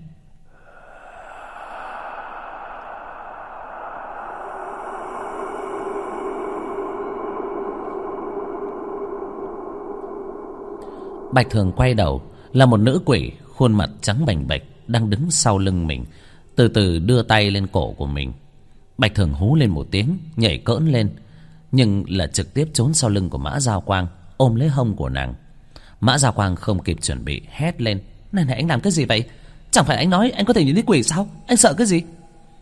Bạch Thường quay đầu, là một nữ quỷ khuôn mặt trắng bềnh bệch đang đứng sau lưng mình, từ từ đưa tay lên cổ của mình. Bạch Thường hú lên một tiếng, nhảy cỡn lên, nhưng là trực tiếp trốn sau lưng của Mã Giao Quang, ôm lấy hông của nàng. Mã Giao Quang không kịp chuẩn bị, hét lên: này anh làm cái gì vậy? Chẳng phải anh nói anh có thể nhìn thấy quỷ sao? Anh sợ cái gì?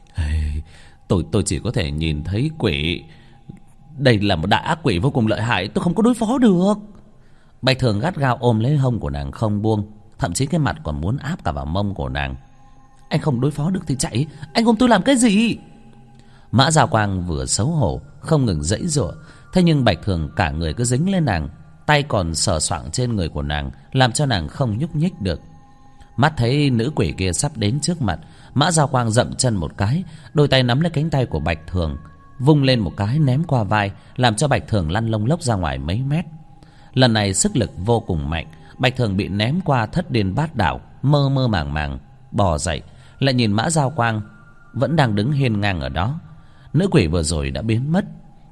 Tôi chỉ có thể nhìn thấy quỷ. Đây là một đại ác quỷ vô cùng lợi hại, tôi không có đối phó được. Bạch Thường gắt gao ôm lấy hông của nàng không buông, thậm chí cái mặt còn muốn áp cả vào mông của nàng. Anh không đối phó được thì chạy, anh ôm tôi làm cái gì? Mã Giao Quang vừa xấu hổ không ngừng giãy giụa, thế nhưng Bạch Thường cả người cứ dính lên nàng, tay còn sờ soạng trên người của nàng, làm cho nàng không nhúc nhích được. Mắt thấy nữ quỷ kia sắp đến trước mặt, Mã Giao Quang dậm chân một cái, đôi tay nắm lấy cánh tay của Bạch Thường, vung lên một cái ném qua vai, làm cho Bạch Thường lăn lông lốc ra ngoài mấy mét. Lần này sức lực vô cùng mạnh, Bạch Thường bị ném qua thất điên bát đảo, mơ mơ màng màng bò dậy, lại nhìn Mã Giao Quang vẫn đang đứng hiên ngang ở đó. Nữ quỷ vừa rồi đã biến mất.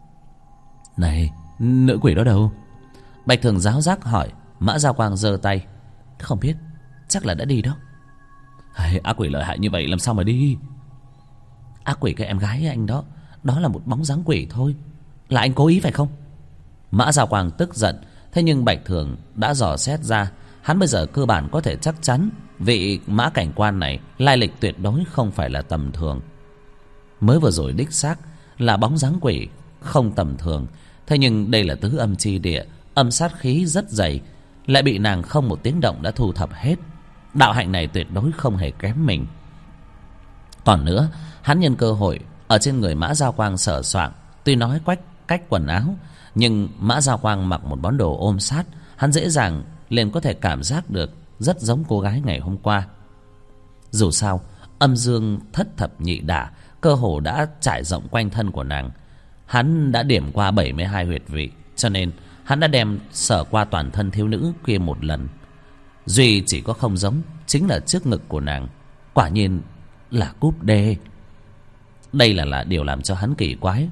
Này, nữ quỷ đó đâu? Bạch Thường giáo giác hỏi. Mã Giao Quang giơ tay: không biết, chắc là đã đi đó. Ác quỷ lợi hại như vậy làm sao mà đi? Ác quỷ cái em gái anh đó, đó là một bóng dáng quỷ thôi. Là anh cố ý phải không? Mã Giao Quang tức giận, thế nhưng Bạch Thường đã dò xét ra, hắn bây giờ cơ bản có thể chắc chắn vị Mã cảnh quan này lai lịch tuyệt đối không phải là tầm thường. Mới vừa rồi đích xác là bóng dáng quỷ không tầm thường, thế nhưng đây là tứ âm chi địa, âm sát khí rất dày, lại bị nàng không một tiếng động đã thu thập hết. Đạo hạnh này tuyệt đối không hề kém mình. Còn nữa, hắn nhân cơ hội ở trên người Mã Giao Quang sờ soạng, tuy nói cách quần áo, nhưng Mã Giao Quang mặc một món đồ ôm sát, hắn dễ dàng liền có thể cảm giác được rất giống cô gái ngày hôm qua. Dù sao, âm dương thất thập nhị đả cơ hồ đã trải rộng quanh thân của nàng. Hắn đã điểm qua 72 huyệt vị, cho nên hắn đã đem sờ qua toàn thân thiếu nữ kia một lần. Duy chỉ có không giống chính là trước ngực của nàng, quả nhiên là cúp đê. Đây là điều làm cho hắn kỳ quái.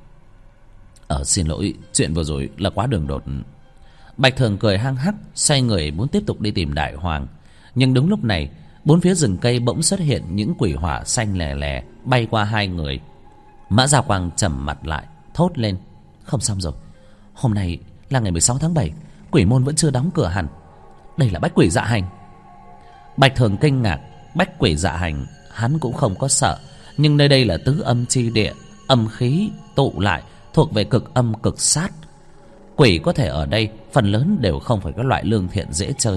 Xin lỗi, chuyện vừa rồi là quá đường đột. Bạch Thường cười hăng hắc, xoay người muốn tiếp tục đi tìm Đại Hoàng. Nhưng đúng lúc này, bốn phía rừng cây bỗng xuất hiện những quỷ hỏa xanh lè lè bay qua hai người. Mã Giao Quang trầm mặt lại, thốt lên: không xong rồi, hôm nay là ngày 16 tháng 7, quỷ môn vẫn chưa đóng cửa hẳn. Đây là bách quỷ dạ hành. Bạch Thường kinh ngạc, bách quỷ dạ hành hắn cũng không có sợ, nhưng nơi đây là tứ âm chi địa, âm khí tụ lại, thuộc về cực âm cực sát. Quỷ có thể ở đây phần lớn đều không phải các loại lương thiện dễ chơi.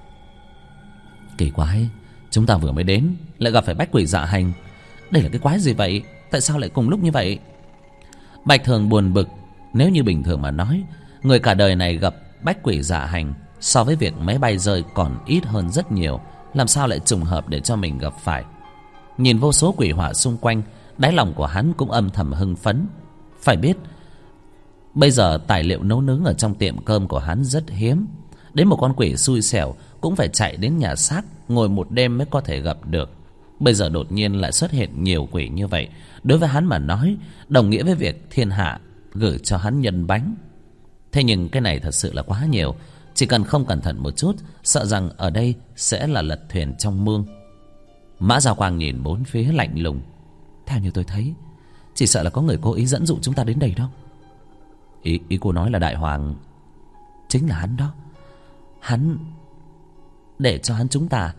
Kỳ quái, chúng ta vừa mới đến lại gặp phải bách quỷ dạ hành. Đây là cái quái gì vậy? Tại sao lại cùng lúc như vậy? Bạch Thường buồn bực. Nếu như bình thường mà nói, người cả đời này gặp bách quỷ dạ hành so với việc máy bay rơi còn ít hơn rất nhiều, làm sao lại trùng hợp để cho mình gặp phải. Nhìn vô số quỷ hỏa xung quanh, đáy lòng của hắn cũng âm thầm hưng phấn. Phải biết, bây giờ tài liệu nấu nướng ở trong tiệm cơm của hắn rất hiếm, đến một con quỷ xui xẻo cũng phải chạy đến nhà xác ngồi một đêm mới có thể gặp được. Bây giờ đột nhiên lại xuất hiện nhiều quỷ như vậy, đối với hắn mà nói đồng nghĩa với việc thiên hạ gửi cho hắn nhân bánh. Thế nhưng cái này thật sự là quá nhiều, chỉ cần không cẩn thận một chút, sợ rằng ở đây sẽ là lật thuyền trong mương. Mã Giao Quang nhìn bốn phía lạnh lùng. Theo như tôi thấy, chỉ sợ là có người cố ý dẫn dụ chúng ta đến đây đó. Ý cô nói là Đại Hoàng? Chính là hắn đó. Hắn để cho chúng ta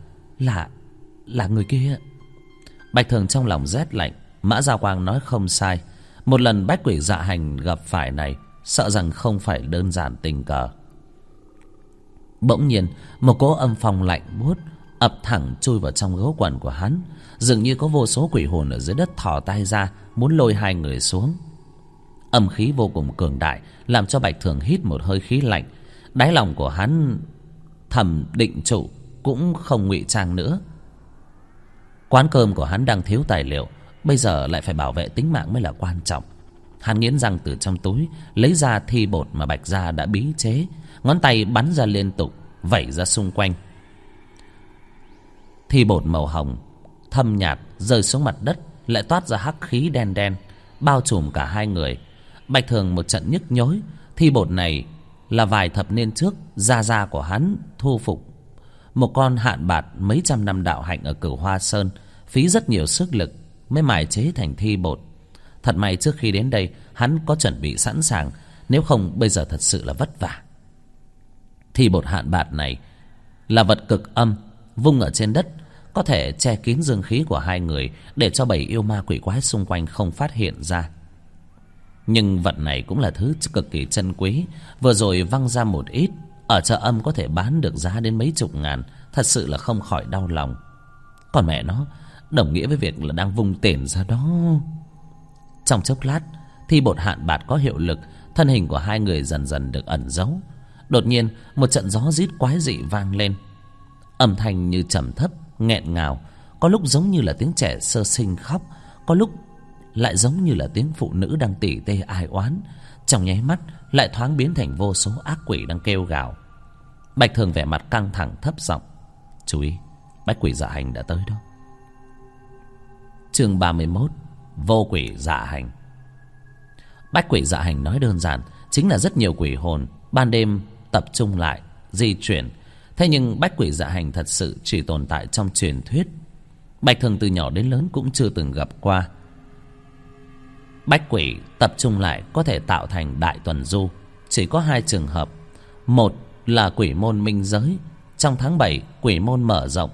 là người kia. Bạch Thường trong lòng rét lạnh. Mã Giao Quang nói không sai, một lần bách quỷ dạ hành gặp phải này sợ rằng không phải đơn giản tình cờ. Bỗng nhiên một cỗ âm phong lạnh buốt ập thẳng chui vào trong gấu quần của hắn. Dường như có vô số quỷ hồn ở dưới đất thò tay ra muốn lôi hai người xuống. Âm khí vô cùng cường đại làm cho Bạch Thường hít một hơi khí lạnh. Đáy lòng của hắn thầm định trụ, cũng không ngụy trang nữa. Quán cơm của hắn đang thiếu tài liệu, bây giờ lại phải bảo vệ tính mạng mới là quan trọng. Hắn nghiến răng từ trong túi lấy ra thi bột mà Bạch gia đã bí chế, ngón tay bắn ra liên tục, vẩy ra xung quanh. Thi bột màu hồng thâm nhạt rơi xuống mặt đất, lại toát ra hắc khí đen đen bao trùm cả hai người. Bạch Thường một trận nhức nhối. Thi bột này là vài thập niên trước gia gia của hắn thu phục một con hạn bạt mấy trăm năm đạo hạnh ở Cửu Hoa Sơn, phí rất nhiều sức lực mới mài chế thành thi bột. Thật may trước khi đến đây hắn có chuẩn bị sẵn sàng, nếu không bây giờ thật sự là vất vả. Thi bột hạn bạt này là vật cực âm, vung ở trên đất có thể che kín dương khí của hai người, để cho bầy yêu ma quỷ quái xung quanh không phát hiện ra. Nhưng vật này cũng là thứ cực kỳ chân quý, vừa rồi văng ra một ít, ở chợ âm có thể bán được giá đến mấy chục ngàn, thật sự là không khỏi đau lòng. Còn mẹ nó, đồng nghĩa với việc là đang vung tiền ra đó. Trong chốc lát, thi bột hạn bạt có hiệu lực, thân hình của hai người dần dần được ẩn giấu. Đột nhiên, một trận gió rít quái dị vang lên. Âm thanh như trầm thấp, nghẹn ngào, có lúc giống như là tiếng trẻ sơ sinh khóc, có lúc lại giống như là tiếng phụ nữ đang tỉ tê ai oán. Trong nháy mắt lại thoáng biến thành vô số ác quỷ đang kêu gào. Bạch Thường vẻ mặt căng thẳng thấp giọng: chú ý, bách quỷ dạ hành đã tới đó. Chương 31: Vô quỷ dạ hành. Bách quỷ dạ hành nói đơn giản chính là rất nhiều quỷ hồn ban đêm tập trung lại di chuyển. Thế nhưng bách quỷ dạ hành thật sự chỉ tồn tại trong truyền thuyết. Bạch Thường từ nhỏ đến lớn cũng chưa từng gặp qua. Bách quỷ tập trung lại có thể tạo thành đại tuần du, chỉ có hai trường hợp. Một là quỷ môn minh giới, trong tháng 7 quỷ môn mở rộng.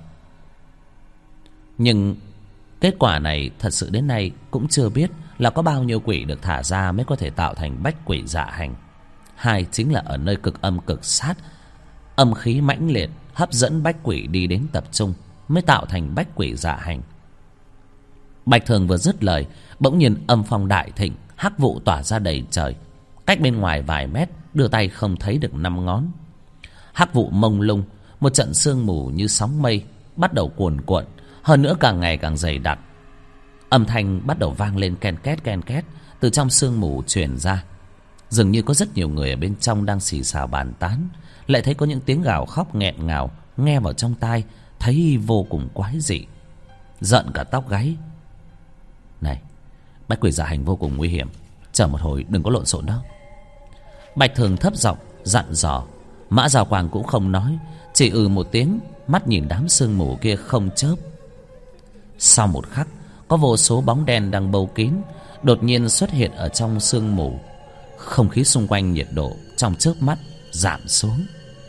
Nhưng kết quả này thật sự đến nay cũng chưa biết là có bao nhiêu quỷ được thả ra mới có thể tạo thành bách quỷ dạ hành. Hai chính là ở nơi cực âm cực sát, âm khí mãnh liệt hấp dẫn bách quỷ đi đến tập trung mới tạo thành bách quỷ dạ hành. Bạch Thường vừa dứt lời, bỗng nhiên âm phong đại thịnh, hắc vụ tỏa ra đầy trời. Cách bên ngoài vài mét, đưa tay không thấy được 5 ngón. Hắc vụ mông lung, một trận sương mù như sóng mây bắt đầu cuồn cuộn, hơn nữa càng ngày càng dày đặc. Âm thanh bắt đầu vang lên ken két từ trong sương mù truyền ra. Dường như có rất nhiều người ở bên trong đang xì xào bàn tán, lại thấy có những tiếng gào khóc nghẹn ngào, nghe vào trong tai thấy vô cùng quái dị, giận cả tóc gáy. Này, bách quỷ dạ hành vô cùng nguy hiểm, chờ một hồi đừng có lộn xộn đó. Bạch Thường thấp giọng dặn dò. Mã Giao Quang cũng không nói, chỉ một tiếng, mắt nhìn đám sương mù kia không chớp. Sau một khắc, có vô số bóng đen đang bâu kín đột nhiên xuất hiện ở trong sương mù. Không khí xung quanh nhiệt độ trong chớp mắt giảm xuống.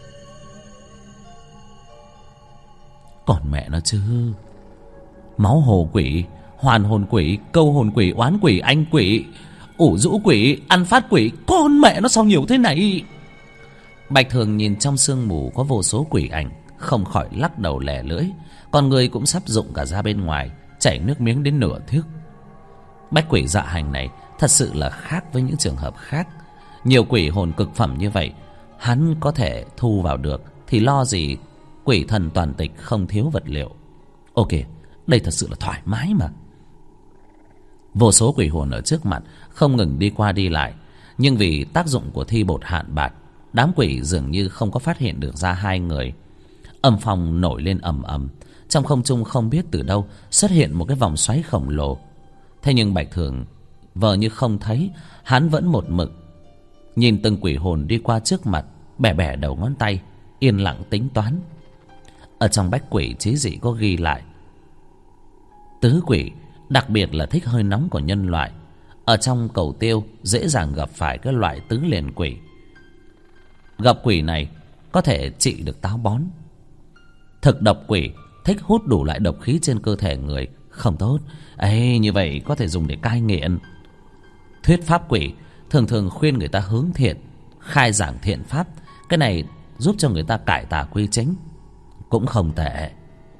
Còn mẹ nó chứ, máu hồ quỷ, hoàn hồn quỷ, câu hồn quỷ, oán quỷ, anh quỷ, ủ rũ quỷ, ăn phát quỷ, con mẹ nó sao nhiều thế này. Bạch Thường nhìn trong sương mù có vô số quỷ ảnh, không khỏi lắc đầu lẻ lưỡi, con người cũng sắp rụng cả ra bên ngoài, chảy nước miếng đến nửa thước. Bách quỷ dạ hành này thật sự là khác với những trường hợp khác. Nhiều quỷ hồn cực phẩm như vậy hắn có thể thu vào được, thì lo gì quỷ thần toàn tịch không thiếu vật liệu. Ok, đây thật sự là thoải mái mà. Vô số quỷ hồn ở trước mặt không ngừng đi qua đi lại, nhưng vì tác dụng của thi bột hạn bạt, đám quỷ dường như không có phát hiện được ra hai người. Âm phong nổi lên ầm ầm, trong không trung không biết từ đâu xuất hiện một cái vòng xoáy khổng lồ. Thế nhưng Bạch Thường vờ như không thấy, hắn vẫn một mực nhìn từng quỷ hồn đi qua trước mặt, bẻ bẻ đầu ngón tay, yên lặng tính toán. Ở trong bách quỷ chí dị có ghi lại, tứ quỷ đặc biệt là thích hơi nóng của nhân loại. Ở trong cầu tiêu dễ dàng gặp phải cái loại tứ liền quỷ. Gặp quỷ này có thể trị được táo bón. Thực độc quỷ thích hút đủ loại độc khí trên cơ thể người, không tốt. Ấy, như vậy có thể dùng để cai nghiện. Thuyết pháp quỷ thường thường khuyên người ta hướng thiện, khai giảng thiện pháp. Cái này giúp cho người ta cải tà quy chính, cũng không tệ.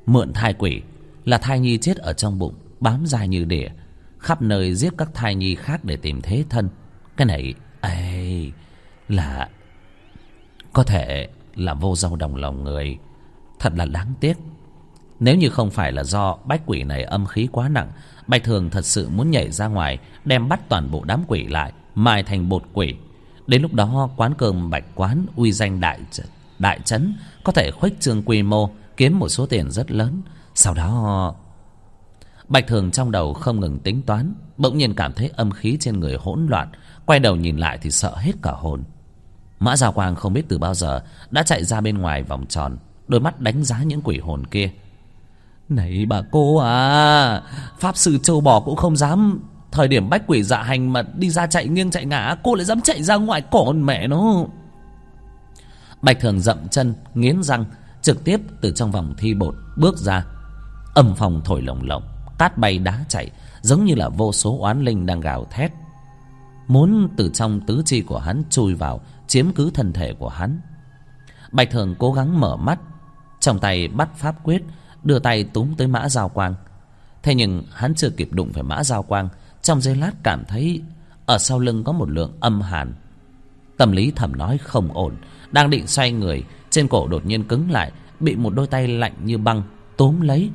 Mượn thai quỷ là thai nhi chết ở trong bụng, bám dài như đỉa, khắp nơi giết các thai nhi khác để tìm thế thân. Cái này ấy là có thể là vô dâu đồng lòng người. Thật là đáng tiếc. Nếu như không phải là do bách quỷ này âm khí quá nặng, Bạch Thường thật sự muốn nhảy ra ngoài, đem bắt toàn bộ đám quỷ lại, mài thành bột quỷ. Đến lúc đó quán cơm Bạch Quán uy danh đại trấn, có thể khuếch trương quy mô, kiếm một số tiền rất lớn. Sau đó Bạch Thường trong đầu không ngừng tính toán, bỗng nhiên cảm thấy âm khí trên người hỗn loạn, quay đầu nhìn lại thì sợ hết cả hồn. Mã Giao Quang không biết từ bao giờ đã chạy ra bên ngoài vòng tròn, đôi mắt đánh giá những quỷ hồn kia. Này bà cô à, pháp sư trâu bò cũng không dám, thời điểm bách quỷ dạ hành mà đi ra chạy nghiêng chạy ngã, cô lại dám chạy ra ngoài, còn mẹ nó. Bạch Thường dậm chân nghiến răng, trực tiếp từ trong vòng thi bột bước ra. Âm phong thổi lồng lộng, cát bay đá chạy, giống như là vô số oán linh đang gào thét, muốn từ trong tứ chi của hắn chui vào, chiếm cứ thân thể của hắn. Bạch Thường cố gắng mở mắt, trong tay bắt pháp quyết, đưa tay túm tới Mã Giao Quang. Thế nhưng hắn chưa kịp đụng phải Mã Giao Quang, trong giây lát cảm thấy ở sau lưng có một lượng âm hàn. Tâm lý thầm nói không ổn, đang định xoay người, trên cổ đột nhiên cứng lại, bị một đôi tay lạnh như băng túm lấy.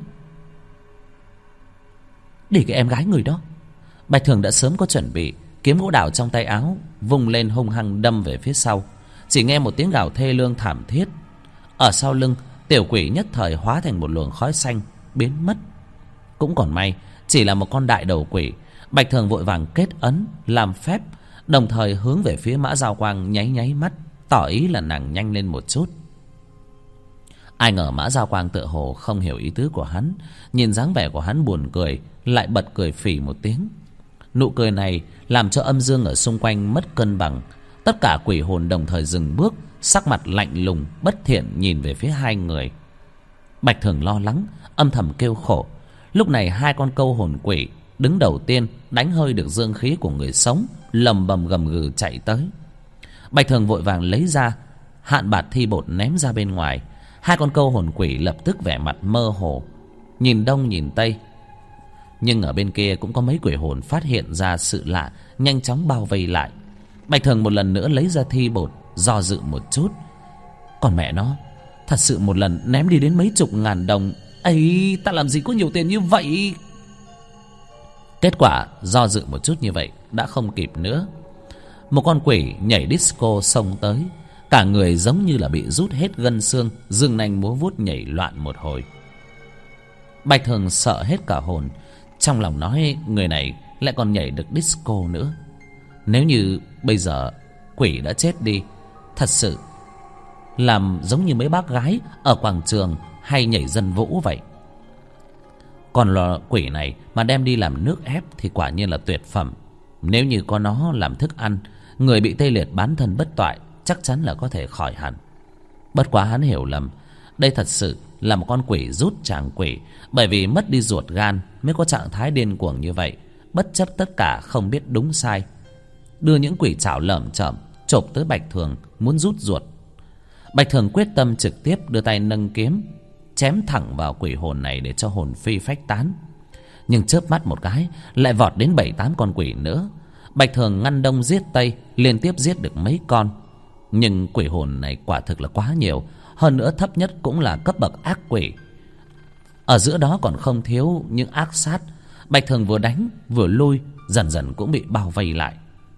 Để cái em gái người đó. Bạch Thường đã sớm có chuẩn bị, kiếm gỗ đào trong tay áo vung lên hung hăng đâm về phía sau. Chỉ nghe một tiếng gào thê lương thảm thiết. Ở sau lưng, tiểu quỷ nhất thời hóa thành một luồng khói xanh biến mất. Cũng còn may chỉ là một con đại đầu quỷ. Bạch Thường vội vàng kết ấn làm phép, đồng thời hướng về phía Mã Giao Quang nháy nháy mắt, tỏ ý là nàng nhanh lên một chút. Ai ngờ Mã Giao Quang tựa hồ không hiểu ý tứ của hắn, nhìn dáng vẻ của hắn buồn cười, lại bật cười phì một tiếng. Nụ cười này làm cho âm dương ở xung quanh mất cân bằng. Tất cả quỷ hồn đồng thời dừng bước, sắc mặt lạnh lùng bất thiện nhìn về phía hai người. Bạch Thường lo lắng, âm thầm kêu khổ. Lúc này hai con câu hồn quỷ đứng đầu tiên đánh hơi được dương khí của người sống, lầm bầm gầm gừ chạy tới. Bạch Thường vội vàng lấy ra hạn bạt thi bột ném ra bên ngoài. Hai con câu hồn quỷ lập tức vẻ mặt mơ hồ, nhìn đông nhìn tây. Nhưng ở bên kia cũng có mấy quỷ hồn phát hiện ra sự lạ, nhanh chóng bao vây lại. Bạch Thường một lần nữa lấy ra thi bột, do dự một chút. Còn mẹ nó, thật sự một lần ném đi đến mấy chục ngàn đồng. Ấy, ta làm gì có nhiều tiền như vậy. Kết quả do dự một chút như vậy đã không kịp nữa. Một con quỷ nhảy disco xông tới, cả người giống như là bị rút hết gân xương, dương nanh múa vuốt nhảy loạn một hồi. Bạch Thường sợ hết cả hồn, trong lòng nói người này lại còn nhảy được disco nữa. Nếu như bây giờ quỷ đã chết đi, thật sự làm giống như mấy bác gái ở quảng trường hay nhảy dân vũ vậy. Còn lò quỷ này mà đem đi làm nước ép thì quả nhiên là tuyệt phẩm. Nếu như có nó làm thức ăn, người bị tê liệt bán thân bất toại chắc chắn là có thể khỏi hẳn. Bất quá hắn hiểu lầm, đây thật sự là một con quỷ rút tràng quỷ, bởi vì mất đi ruột gan mới có trạng thái điên cuồng như vậy, bất chấp tất cả không biết đúng sai, đưa những quỷ chảo lởm chởm chộp tới Bạch Thường muốn rút ruột. Bạch Thường quyết tâm trực tiếp đưa tay nâng kiếm chém thẳng vào quỷ hồn này để cho hồn phi phách tán. Nhưng chớp mắt một cái lại vọt đến 7-8 con quỷ nữa. Bạch Thường ngăn đông giết tây, liên tiếp giết được mấy con. Nhưng quỷ hồn này quả thực là quá nhiều, hơn nữa thấp nhất cũng là cấp bậc ác quỷ. Ở giữa đó còn không thiếu những ác sát. Bạch Thường vừa đánh vừa lui, dần dần cũng bị bao vây lại.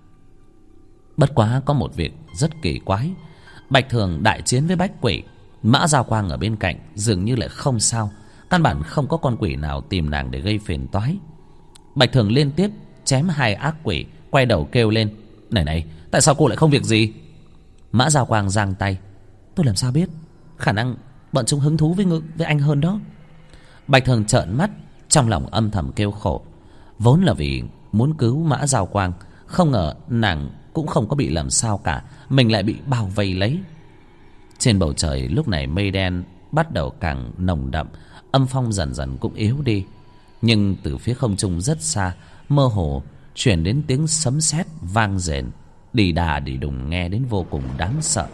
Bất quá có một việc rất kỳ quái. Bạch Thường đại chiến với bách quỷ, Mã Giao Quang ở bên cạnh dường như lại không sao, căn bản không có con quỷ nào tìm nàng để gây phiền toái. Bạch Thường liên tiếp chém hai ác quỷ, quay đầu kêu lên: Này này, tại sao cô lại không việc gì? Mã Giao Quang giang tay: Tôi làm sao biết, khả năng bọn chúng hứng thú với anh hơn đó. Bạch Thường trợn mắt, trong lòng âm thầm kêu khổ. Vốn là vì muốn cứu Mã Giao Quang, không ngờ nàng cũng không có bị làm sao cả, mình lại bị bao vây lấy. Trên bầu trời lúc này mây đen bắt đầu càng nồng đậm, âm phong dần dần cũng yếu đi. Nhưng từ phía không trung rất xa, mơ hồ chuyển đến tiếng sấm sét vang rền, đi đà đi đùng, nghe đến vô cùng đáng sợ.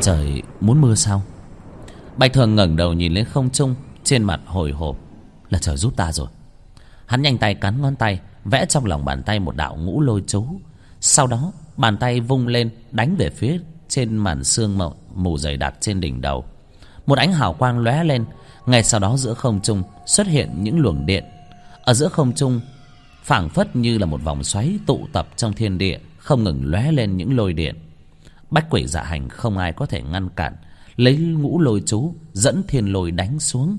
trời muốn mưa sao? Bạch Thường ngẩng đầu nhìn lên không trung, trên mặt hồi hộp. Là trời giúp ta rồi. Hắn nhanh tay cắn ngón tay, vẽ trong lòng bàn tay một đạo ngũ lôi chú. Sau đó bàn tay vung lên đánh về phía trên màn sương mù dày đặc trên đỉnh đầu. Một ánh hào quang lóe lên. Ngay sau đó giữa không trung xuất hiện những luồng điện. Ở giữa không trung phảng phất như là một vòng xoáy tụ tập trong thiên địa, không ngừng lóe lên những lôi điện. Bách Quỷ Dạ Hành không ai có thể ngăn cản, lấy ngũ lôi chú dẫn thiên lôi đánh xuống.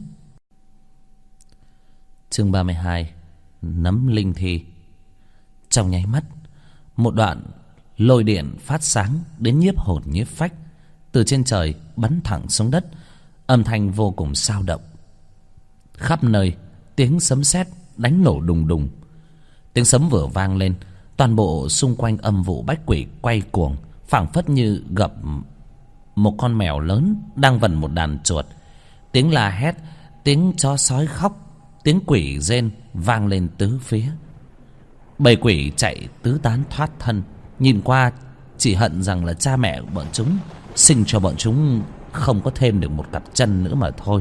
Chương 32: Nấm linh thi. Trong nháy mắt, một đoạn lôi điện phát sáng đến nhiếp hồn nhiếp phách, từ trên trời bắn thẳng xuống đất, âm thanh vô cùng xao động. Khắp nơi tiếng sấm sét đánh nổ đùng đùng. Tiếng sấm vừa vang lên, toàn bộ xung quanh âm vụ bách quỷ quay cuồng, phảng phất như gặp một con mèo lớn đang vần một đàn chuột. Tiếng la hét, tiếng chó sói khóc, tiếng quỷ rên vang lên tứ phía. Bầy quỷ chạy tứ tán thoát thân, nhìn qua chỉ hận rằng là cha mẹ của bọn chúng sinh cho bọn chúng không có thêm được một cặp chân nữa mà thôi.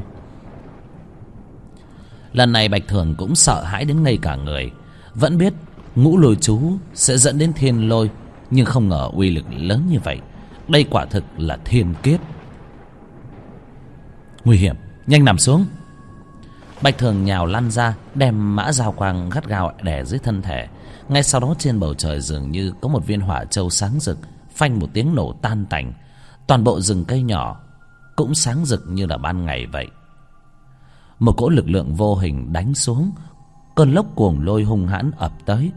Lần này Bạch Thường cũng sợ hãi đến ngây cả người. Vẫn biết ngũ lôi chú sẽ dẫn đến thiên lôi, nhưng không ngờ uy lực lớn như vậy. Đây quả thực là thiên kiếp. Nguy hiểm, nhanh nằm xuống. Bạch Thường nhào lăn ra, đem mã dao quang gắt gao đè dưới thân thể. Ngay sau đó trên bầu trời dường như có một viên hỏa châu sáng rực, phanh một tiếng nổ tan tành. Toàn bộ rừng cây nhỏ cũng sáng rực như là ban ngày vậy. Một cỗ lực lượng vô hình đánh xuống, cơn lốc cuồng lôi hung hãn ập tới.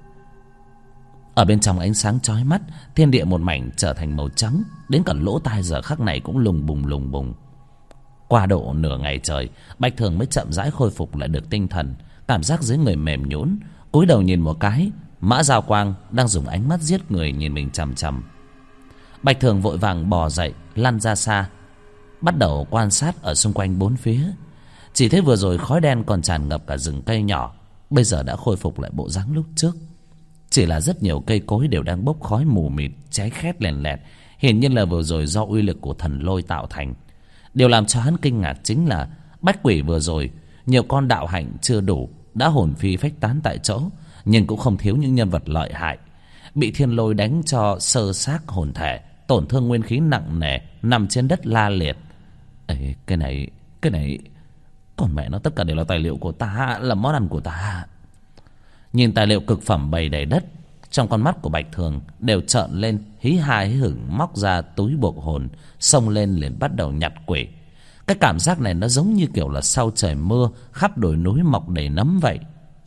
Ở bên trong ánh sáng chói mắt, thiên địa một mảnh trở thành màu trắng, đến cả lỗ tai giờ khắc này cũng lùng bùng lùng bùng. Qua độ nửa ngày trời, Bạch Thường mới chậm rãi khôi phục lại được tinh thần, cảm giác dưới người mềm nhũn, cúi đầu nhìn một cái, mã dao quang đang dùng ánh mắt giết người nhìn mình chằm chằm. Bạch Thường vội vàng bò dậy, lăn ra xa, bắt đầu quan sát ở xung quanh bốn phía. Chỉ thấy vừa rồi khói đen còn tràn ngập cả rừng cây nhỏ, bây giờ đã khôi phục lại bộ dáng lúc trước. Chỉ là rất nhiều cây cối đều đang bốc khói mù mịt, cháy khét lèn lẹt, hiển nhiên là vừa rồi do uy lực của thần lôi tạo thành. Điều làm cho hắn kinh ngạc chính là bách quỷ vừa rồi nhiều con đạo hạnh chưa đủ đã hồn phi phách tán tại chỗ, nhưng cũng không thiếu những nhân vật lợi hại, bị thiên lôi đánh cho sơ xác hồn thể, tổn thương nguyên khí nặng nề, nằm trên đất la liệt. Ê, cái này còn mẹ nó, tất cả đều là tài liệu của ta, là món ăn của ta. Nhìn tài liệu cực phẩm bày đầy đất, trong con mắt của Bạch Thường đều trợn lên, hí ha hí hửng móc ra túi buộc hồn, xông lên liền bắt đầu nhặt quỷ. Cái cảm giác này nó giống như kiểu là sau trời mưa, khắp đồi núi mọc đầy nấm vậy.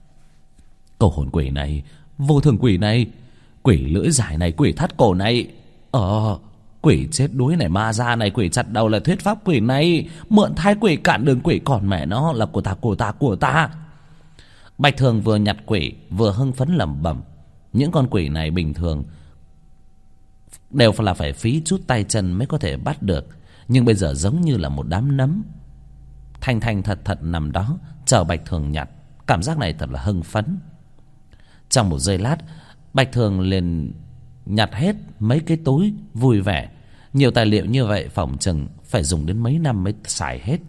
Câu hồn quỷ này, vô thường quỷ này, quỷ lưỡi dài này, quỷ thắt cổ này, quỷ chết đuối này, ma da này, quỷ chặt đầu là thuyết pháp quỷ này, mượn thai quỷ cản đường quỷ, còn mẹ nó là của ta. Bạch Thường vừa nhặt quỷ vừa hưng phấn lẩm bẩm. Những con quỷ này bình thường đều là phải phí chút tay chân mới có thể bắt được, nhưng bây giờ giống như là một đám nấm thành thành thật thật nằm đó chờ Bạch Thường nhặt. Cảm giác này thật là hưng phấn. Trong một giây lát, Bạch Thường liền nhặt hết mấy cái túi vui vẻ. Nhiều tài liệu như vậy phỏng chừng phải dùng đến mấy năm mới xài hết.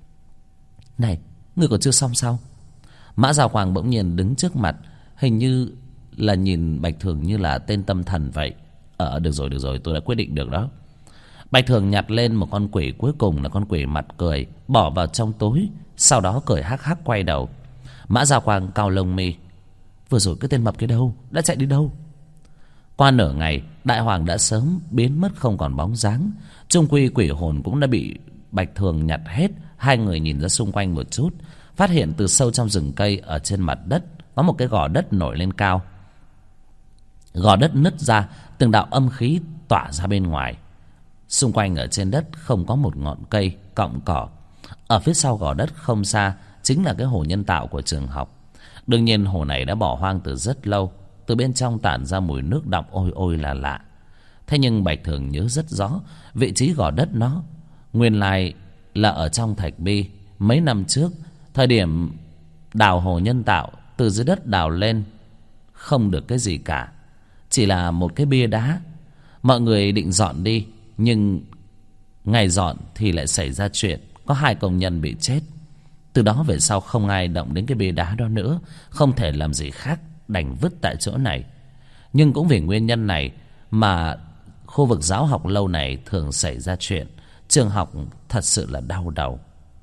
Này, ngươi còn chưa xong sao? Mã Giao Quang bỗng nhiên đứng trước mặt, hình như là nhìn Bạch Thường như là tên tâm thần vậy. Được rồi, tôi đã quyết định được đó. Bạch Thường nhặt lên một con quỷ cuối cùng là con quỷ mặt cười, bỏ vào trong túi, sau đó cười hắc hắc quay đầu. Mã Giao Quang cau lông mi. Vừa rồi cái tên mập kia đâu? Đã chạy đi đâu? Qua nửa ngày, Đại Hoàng đã sớm biến mất không còn bóng dáng. Chung quy quỷ hồn cũng đã bị Bạch Thường nhặt hết. Hai người nhìn ra xung quanh một chút, phát hiện từ sâu trong rừng cây ở trên mặt đất có một cái gò đất nổi lên cao. Gò đất nứt ra, từng đạo âm khí tỏa ra bên ngoài. Xung quanh ở trên đất không có một ngọn cây, cọng cỏ. Ở phía sau gò đất không xa chính là cái hồ nhân tạo của trường học. Đương nhiên hồ này đã bỏ hoang từ rất lâu, từ bên trong tản ra mùi nước đọng ôi ôi là lạ. Thế nhưng Bạch Thường nhớ rất rõ vị trí gò đất nó nguyên lai là ở trong thạch bi. Mấy năm trước, thời điểm đào hồ nhân tạo, từ dưới đất đào lên không được cái gì cả, chỉ là một cái bia đá. Mọi người định dọn đi, nhưng Ngày dọn thì lại xảy ra chuyện có 2 công nhân bị chết. Từ đó về sau không ai động đến cái bia đá đó nữa. Không thể làm gì khác, đành vứt tại chỗ này. Nhưng cũng vì nguyên nhân này mà khu vực giáo học lâu này thường xảy ra chuyện. Trường học thật sự là đau đầu.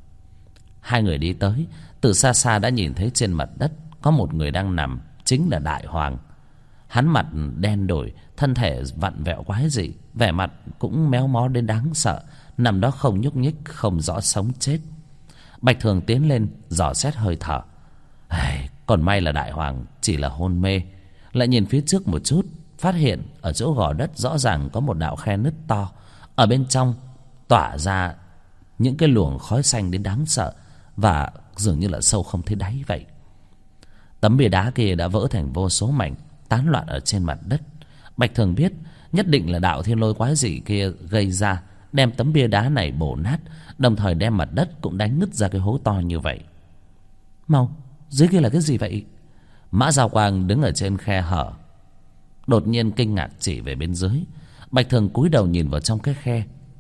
2 người đi tới, từ xa xa đã nhìn thấy trên mặt đất có một người đang nằm, chính là Đại Hoàng. Hắn mặt đen đổi, thân thể vặn vẹo quái dị, vẻ mặt cũng méo mó đến đáng sợ, nằm đó không nhúc nhích, không rõ sống chết. Bạch Thường tiến lên dò xét hơi thở. Còn may là Đại Hoàng chỉ là hôn mê. Lại nhìn phía trước một chút, phát hiện ở chỗ gò đất rõ ràng có một đạo khe nứt to, ở bên trong tỏa ra những cái luồng khói xanh đến đáng sợ, và dường như là sâu không thấy đáy vậy. Tấm bia đá kia đã vỡ thành vô số mảnh, tán loạn ở trên mặt đất. Bạch Thường biết nhất định là đạo thiên lôi quái dị kia gây ra, đem tấm bia đá này bổ nát, đồng thời đem mặt đất cũng đánh nứt ra cái hố to như vậy. Mau, dưới kia là cái gì vậy? Mã Giao Quang đứng ở trên khe hở, đột nhiên kinh ngạc chỉ về bên dưới. Bạch Thường cúi đầu nhìn vào trong cái khe.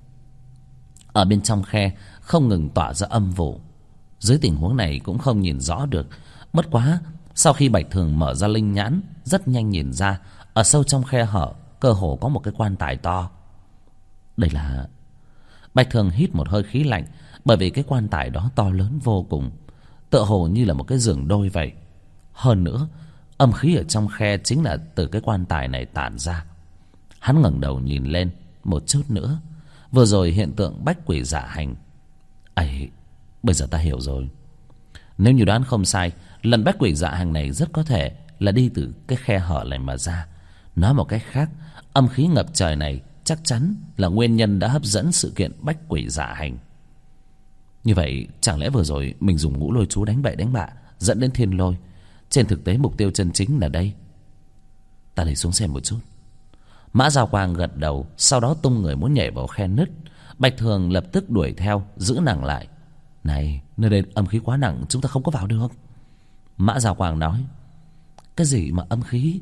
Ở bên trong khe không ngừng tỏa ra âm vụ. Dưới tình huống này cũng không nhìn rõ được. Bất quá sau khi Bạch Thường mở ra linh nhãn, rất nhanh nhìn ra ở sâu trong khe hở cơ hồ có một cái quan tài to. Đây là... Bạch Thường hít một hơi khí lạnh, bởi vì cái quan tài đó to lớn vô cùng, tựa hồ như là một cái giường đôi vậy. Hơn nữa âm khí ở trong khe chính là từ cái quan tài này tản ra. Hắn ngẩng đầu nhìn lên một chút nữa. Vừa rồi hiện tượng bách quỷ dạ hành ấy, bây giờ ta hiểu rồi. Nếu như đoán không sai, lần bách quỷ dạ hành này rất có thể là đi từ cái khe hở này mà ra. Nói một cách khác, âm khí ngập trời này chắc chắn là nguyên nhân đã hấp dẫn sự kiện bách quỷ dạ hành. Như vậy chẳng lẽ vừa rồi mình dùng ngũ lôi chú đánh bậy đánh bạ, dẫn đến thiên lôi? Trên thực tế mục tiêu chân chính là đây. Ta đi xuống xem một chút. Mã Giao Quang gật đầu, sau đó tung người muốn nhảy vào khe nứt. Bạch Thường lập tức đuổi theo, giữ nàng lại. Này, nơi đây âm khí quá nặng, chúng ta không có vào được. Mã Giao Quang nói. Cái gì mà âm khí?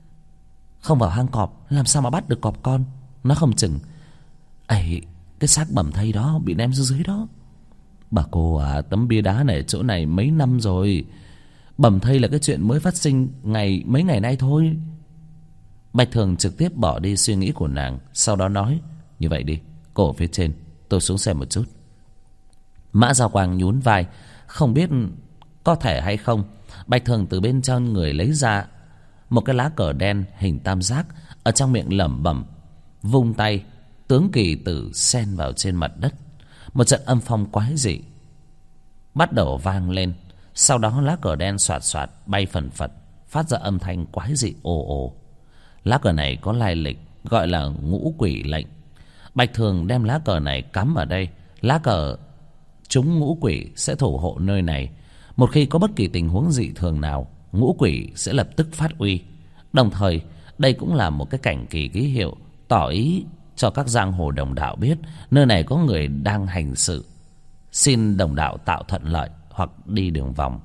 Không vào hang cọp làm sao mà bắt được cọp con? Nó không chừng ấy, cái xác bầm thây đó bị ném xuống dưới đó. Bà cô à, tấm bia đá này ở chỗ này mấy năm rồi. Bầm thây là cái chuyện mới phát sinh mấy ngày nay thôi. Bạch Thường trực tiếp bỏ đi suy nghĩ của nàng, sau đó nói. Như vậy đi, cô ở phía trên, tôi xuống xem một chút. Mã Giao Quang nhún vai. Không biết có thể hay không, Bạch Thường từ bên trong người lấy ra một cái lá cờ đen hình tam giác, ở trong miệng lẩm bẩm, vung tay, tướng kỳ tử xen vào trên mặt đất. Một trận âm phong quái dị bắt đầu vang lên. Sau đó lá cờ đen xoạt xoạt bay phần phật, phát ra âm thanh quái dị ồ ồ. Lá cờ này có lai lịch, gọi là ngũ quỷ lệnh. Bạch Thường đem lá cờ này cắm ở đây. Lá cờ chúng ngũ quỷ sẽ thủ hộ nơi này. Một khi có bất kỳ tình huống dị thường nào, ngũ quỷ sẽ lập tức phát uy. Đồng thời đây cũng là một cái cảnh kỳ ký hiệu, tỏ ý cho các giang hồ đồng đạo biết nơi này có người đang hành sự, xin đồng đạo tạo thuận lợi hoặc đi đường vòng.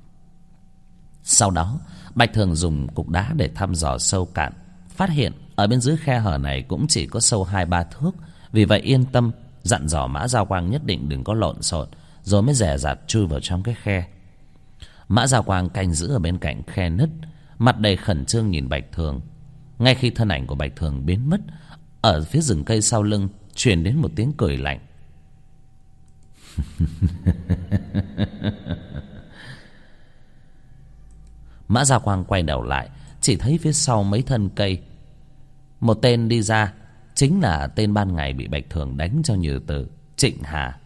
Sau đó Bạch Thường dùng cục đá để thăm dò sâu cạn, phát hiện ở bên dưới khe hở này cũng chỉ có sâu 2-3 thước. Vì vậy yên tâm, dặn dò Mã Giao Quang nhất định đừng có lộn xộn, rồi mới dè dặt chui vào trong cái khe. Mã Giao Quang canh giữ ở bên cạnh khe nứt, mặt đầy khẩn trương nhìn Bạch Thường. Ngay khi thân ảnh của Bạch Thường biến mất, ở phía rừng cây sau lưng truyền đến một tiếng cười lạnh. Mã Giao Quang quay đầu lại, chỉ thấy phía sau mấy thân cây một tên đi ra, chính là tên ban ngày bị Bạch Thường đánh cho nhừ tử, Trịnh Hà.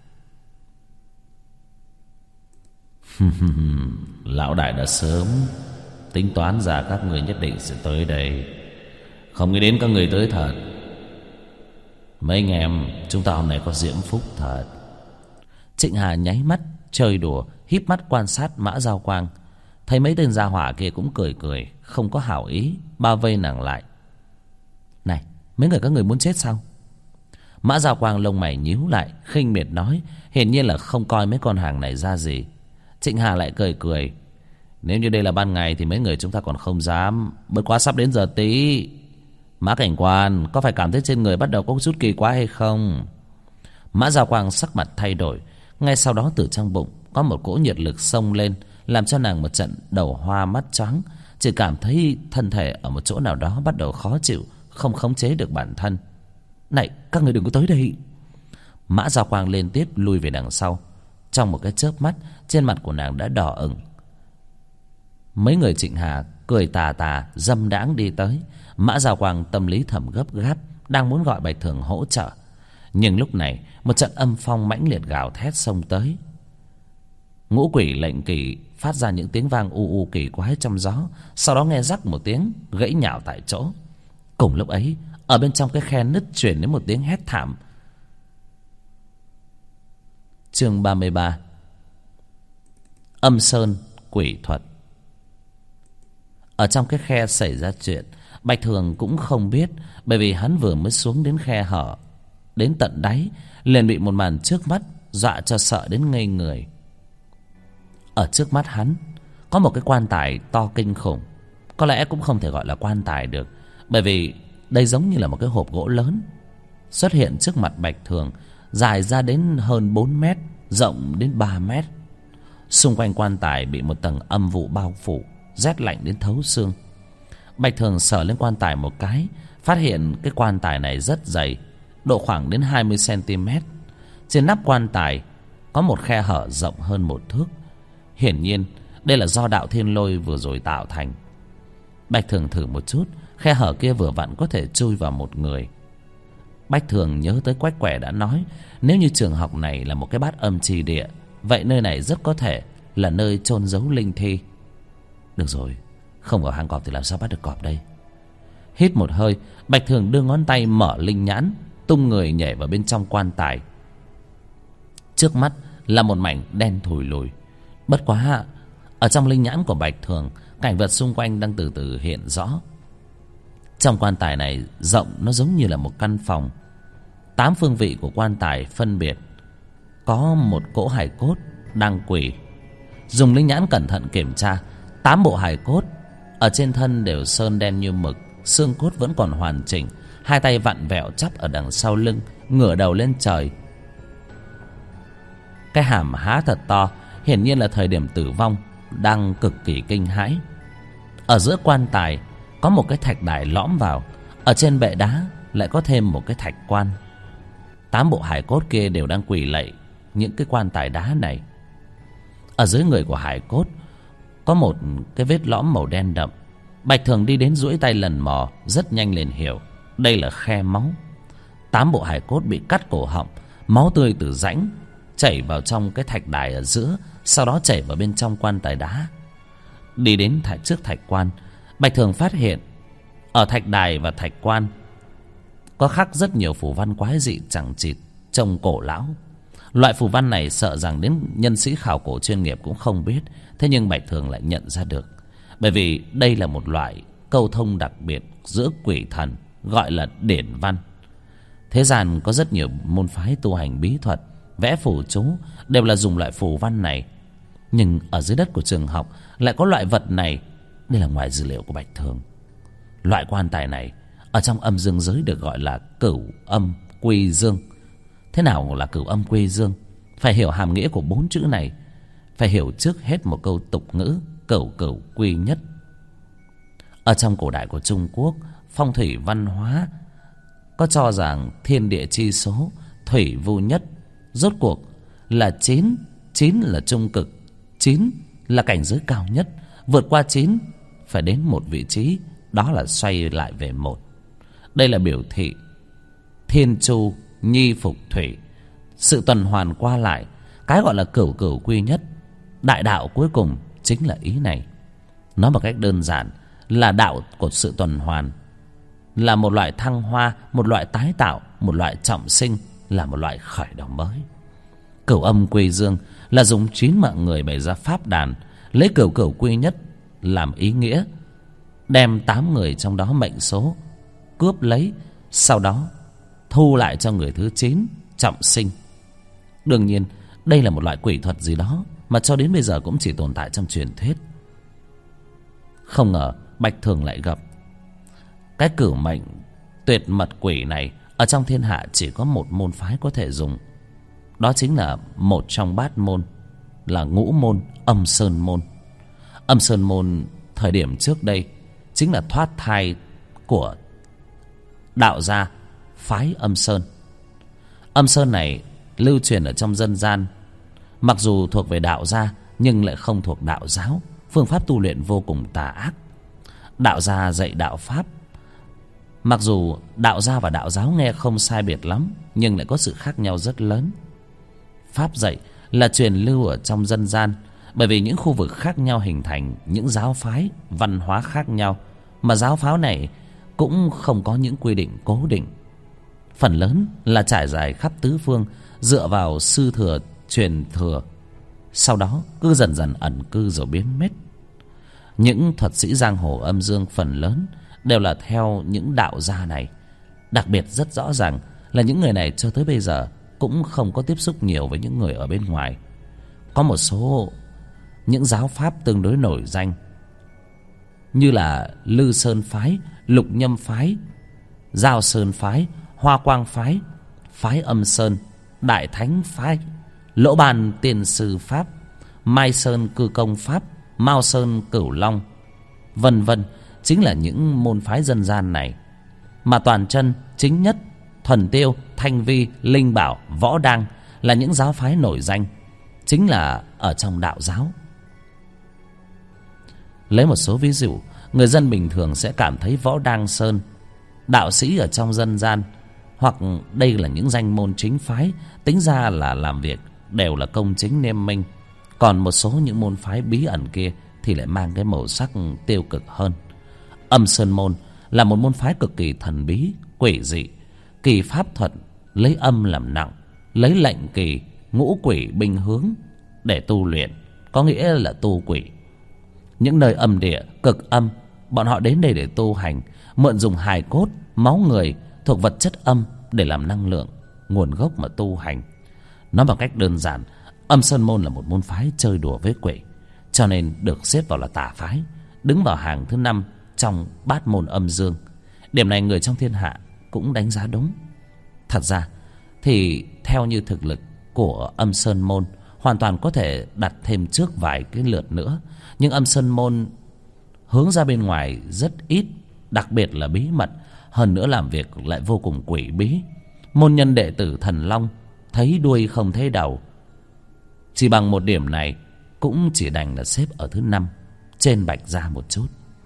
Lão đại đã sớm tính toán ra các người nhất định sẽ tới đây, không nghĩ đến các người tới thật. Mấy anh em chúng ta hôm nay có diễm phúc thật. Trịnh Hà nháy mắt chơi đùa, híp mắt quan sát Mã Giao Quang. Thấy mấy tên gia hỏa kia cũng cười cười, không có hảo ý, bao vây nàng lại. Này, mấy người các người muốn chết sao? Mã Giao Quang lông mày nhíu lại, khinh miệt nói, hiển nhiên là không coi mấy con hàng này ra gì. Trịnh Hà lại cười cười. Nếu như đây là ban ngày thì mấy người chúng ta còn không dám, bất quá sắp đến giờ tí. Mã cảnh quan, có phải cảm thấy trên người bắt đầu có chút kỳ quái hay không? Mã Giao Quang sắc mặt thay đổi. Ngay sau đó từ trong bụng có một cỗ nhiệt lực xông lên, làm cho nàng một trận đầu hoa mắt choáng, chỉ cảm thấy thân thể ở một chỗ nào đó bắt đầu khó chịu, không khống chế được bản thân. Này, các người đừng có tới đây. Mã Giao Quang liên tiếp lui về đằng sau. Trong một cái chớp mắt, trên mặt của nàng đã đỏ ửng. Mấy người Trịnh Hà cười tà tà dâm đãng đi tới. Mã Giao Quang tâm lý thầm gấp gáp, đang muốn gọi Bạch Thường hỗ trợ. Nhưng lúc này một trận âm phong mãnh liệt gào thét xông tới. Ngũ quỷ lệnh kỳ phát ra những tiếng vang u u kỳ quái trong gió, sau đó nghe rắc một tiếng, gãy nhào tại chỗ. Cùng lúc ấy, ở bên trong cái khe nứt truyền đến một tiếng hét thảm. Chương 33. Âm sơn quỷ thuật. Ở trong cái khe xảy ra chuyện, Bạch Thường cũng không biết, bởi vì hắn vừa mới xuống đến khe hở đến tận đáy, liền bị một màn trước mắt dọa cho sợ đến ngây người. Ở trước mắt hắn có một cái quan tài to kinh khủng. Có lẽ cũng không thể gọi là quan tài được, bởi vì đây giống như là một cái hộp gỗ lớn xuất hiện trước mặt Bạch Thường, dài ra đến hơn 4 mét, rộng đến 3 mét. Xung quanh quan tài bị một tầng âm vụ bao phủ, rét lạnh đến thấu xương. Bạch Thường sờ lên quan tài một cái, phát hiện cái quan tài này rất dày, độ khoảng đến 20 cm. Trên nắp quan tài có một khe hở rộng hơn 1 thước. Hiển nhiên đây là do đạo thiên lôi vừa rồi tạo thành. Bạch Thường thử một chút, khe hở kia vừa vặn có thể chui vào một người. Bạch Thường nhớ tới Quách Quẻ đã nói, nếu như trường học này là một cái bát âm chi địa, vậy nơi này rất có thể là nơi chôn giấu linh thi. Được rồi, không vào hang cọp thì làm sao bắt được cọp đây. Hít một hơi, Bạch Thường đưa ngón tay mở linh nhãn, tung người nhảy vào bên trong quan tài. Trước mắt là một mảnh đen thùi lùi. Bất quá, ở trong linh nhãn của Bạch Thường, cảnh vật xung quanh đang từ từ hiện rõ. Trong quan tài này rộng, nó giống như là một căn phòng. 8 phương vị của quan tài phân biệt có một cỗ hài cốt đang quỳ. Dùng linh nhãn cẩn thận kiểm tra, 8 bộ hài cốt ở trên thân đều sơn đen như mực, xương cốt vẫn còn hoàn chỉnh, hai tay vặn vẹo chắp ở đằng sau lưng, ngửa đầu lên trời. Cái hàm há thật to, hiển nhiên là thời điểm tử vong đang cực kỳ kinh hãi. Ở giữa quan tài có một cái thạch đài lõm vào, ở trên bệ đá lại có thêm một cái thạch quan. 8 bộ hài cốt kia đều đang quỳ lạy những cái quan tài đá này. Ở dưới người của hài cốt có một cái vết lõm màu đen đậm. Bạch Thường đi đến duỗi tay lần mò, rất nhanh liền hiểu đây là khe máu. 8 bộ hài cốt bị cắt cổ họng, máu tươi từ rãnh chảy vào trong cái thạch đài ở giữa, sau đó chảy vào bên trong quan tài đá. Đi đến trước thạch quan, Bạch Thường phát hiện ở thạch đài và thạch quan có khắc rất nhiều phù văn quái dị chằng chịt, trông cổ lão. Loại phù văn này sợ rằng đến nhân sĩ khảo cổ chuyên nghiệp cũng không biết, thế nhưng Bạch Thường lại nhận ra được, bởi vì đây là một loại câu thông đặc biệt giữa quỷ thần, gọi là điển văn. Thế gian có rất nhiều môn phái tu hành bí thuật, vẽ phù chú đều là dùng loại phù văn này, nhưng ở dưới đất của trường học lại có loại vật này. Đây là ngoài dữ liệu của Bạch Thường. Loại quan tài này ở trong âm dương giới được gọi là cửu âm quy dương. Thế nào là cửu âm quy dương? Phải hiểu hàm nghĩa của 4 chữ này. Phải hiểu trước hết một câu tục ngữ cửu cửu quy nhất. Ở trong cổ đại của Trung Quốc, phong thủy văn hóa có cho rằng thiên địa chi số, thủy vu nhất. Rốt cuộc là 9. 9 là trung cực, 9 là cảnh giới cao nhất. Vượt qua 9 phải đến một vị trí, đó là xoay lại về 1. Đây là biểu thị thiên chu nhi phục thủy, sự tuần hoàn qua lại. Cái gọi là cửu cửu quy nhất, đại đạo cuối cùng chính là ý này. Nói một cách đơn giản là đạo của sự tuần hoàn, là một loại thăng hoa, một loại tái tạo, một loại trọng sinh, là một loại khởi đầu mới. Cửu âm quy dương là dùng 9 mạng người bày ra pháp đàn, lấy cửu cửu quy nhất làm ý nghĩa, đem 8 người trong đó mệnh số cướp lấy, sau đó thu lại cho người thứ 9 trọng sinh. Đương nhiên đây là một loại quỷ thuật gì đó mà cho đến bây giờ cũng chỉ tồn tại trong truyền thuyết. Không ngờ Bạch Thường lại gặp cái cửu mệnh tuyệt mật quỷ này. Ở trong thiên hạ chỉ có một môn phái có thể dùng, đó chính là một trong bát môn, là ngũ môn Âm Sơn Môn. Âm Sơn Môn thời điểm trước đây chính là thoát thai của đạo gia phái Âm Sơn. Âm Sơn này lưu truyền ở trong dân gian, mặc dù thuộc về đạo gia nhưng lại không thuộc đạo giáo. Phương pháp tu luyện vô cùng tà ác. Đạo gia dạy đạo pháp, mặc dù đạo gia và đạo giáo nghe không sai biệt lắm nhưng lại có sự khác nhau rất lớn. Pháp dạy là truyền lưu ở trong dân gian, bởi vì những khu vực khác nhau hình thành những giáo phái văn hóa khác nhau, mà giáo phái này cũng không có những quy định cố định. Phần lớn là trải dài khắp tứ phương, dựa vào sư thừa truyền thừa, sau đó cứ dần dần ẩn cư rồi biến mất. Những thuật sĩ giang hồ âm dương phần lớn đều là theo những đạo gia này. Đặc biệt rất rõ ràng là những người này cho tới bây giờ cũng không có tiếp xúc nhiều với những người ở bên ngoài. Có một số những giáo pháp tương đối nổi danh như là Lư Sơn Phái, Lục Nhâm Phái, Giao Sơn Phái, Hoa Quang Phái, Phái Âm Sơn, Đại Thánh Phái, Lỗ Bàn Tiền Sư Pháp, Mai Sơn Cư Công Pháp, Mao Sơn Cửu Long, vân vân, chính là những môn phái dân gian này. Mà Toàn Chân, Chính Nhất, Thuần Tiêu, Thanh Vi, Linh Bảo, Võ Đăng là những giáo phái nổi danh, chính là ở trong đạo giáo. Lấy một số ví dụ, người dân bình thường sẽ cảm thấy Võ Đăng Sơn, đạo sĩ ở trong dân gian, hoặc đây là những danh môn chính phái, tính ra là làm việc đều là công chính nghiêm minh. Còn một số những môn phái bí ẩn kia thì lại mang cái màu sắc tiêu cực hơn. Âm Sơn Môn là một môn phái cực kỳ thần bí, quỷ dị, kỳ pháp thuật lấy âm làm nặng, lấy lệnh kỳ, ngũ quỷ binh hướng để tu luyện, có nghĩa là tu quỷ. Những nơi âm địa, cực âm, bọn họ đến đây để tu hành, mượn dùng hài cốt, máu người thuộc vật chất âm để làm năng lượng, nguồn gốc mà tu hành. Nói bằng cách đơn giản, Âm Sơn Môn là một môn phái chơi đùa với quỷ, cho nên được xếp vào là tà phái, đứng vào hàng thứ 5 trong bát môn âm dương. Điểm này người trong thiên hạ cũng đánh giá đúng. Thật ra thì theo như thực lực của Âm Sơn Môn, hoàn toàn có thể đặt thêm trước vài cái lượt nữa. Nhưng Âm Sơn Môn hướng ra bên ngoài rất ít, đặc biệt là bí mật, hơn nữa làm việc lại vô cùng quỷ bí. Môn nhân đệ tử Thần Long thấy đuôi không thấy đầu, chỉ bằng một điểm này cũng chỉ đành là xếp ở thứ 5, trên Bạch Gia một chút.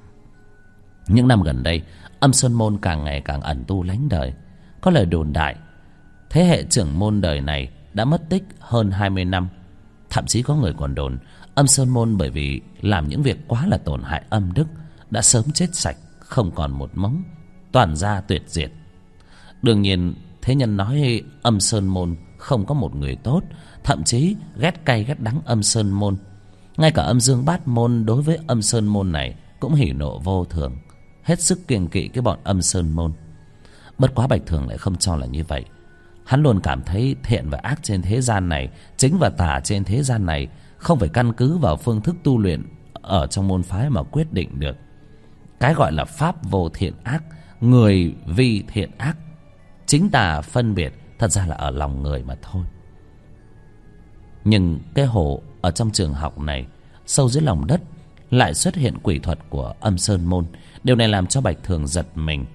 Những năm gần đây, Âm Sơn Môn càng ngày càng ẩn tu lánh đời. Có lời đồn đại thế hệ trưởng môn đời này đã mất tích hơn 20 năm. Thậm chí có người còn đồn Âm Sơn Môn bởi vì làm những việc quá là tổn hại âm đức đã sớm chết sạch, không còn một mống, toàn gia tuyệt diệt. Đương nhiên thế nhân nói Âm Sơn Môn không có một người tốt, thậm chí ghét cay ghét đắng Âm Sơn Môn. Ngay cả Âm Dương Bát Môn đối với Âm Sơn Môn này cũng hỉ nộ vô thường, hết sức kiêng kỵ cái bọn Âm Sơn Môn. Bất quá Bạch Thường lại không cho là như vậy. Hắn luôn cảm thấy thiện và ác trên thế gian này, chính và tà trên thế gian này không phải căn cứ vào phương thức tu luyện ở trong môn phái mà quyết định được. Cái gọi là pháp vô thiện ác, người vi thiện ác, chính tà phân biệt thật ra là ở lòng người mà thôi. Nhưng cái hồ ở trong trường học này, sâu dưới lòng đất lại xuất hiện quỷ thuật của Âm Sơn Môn. Điều này làm cho Bạch Thường giật mình.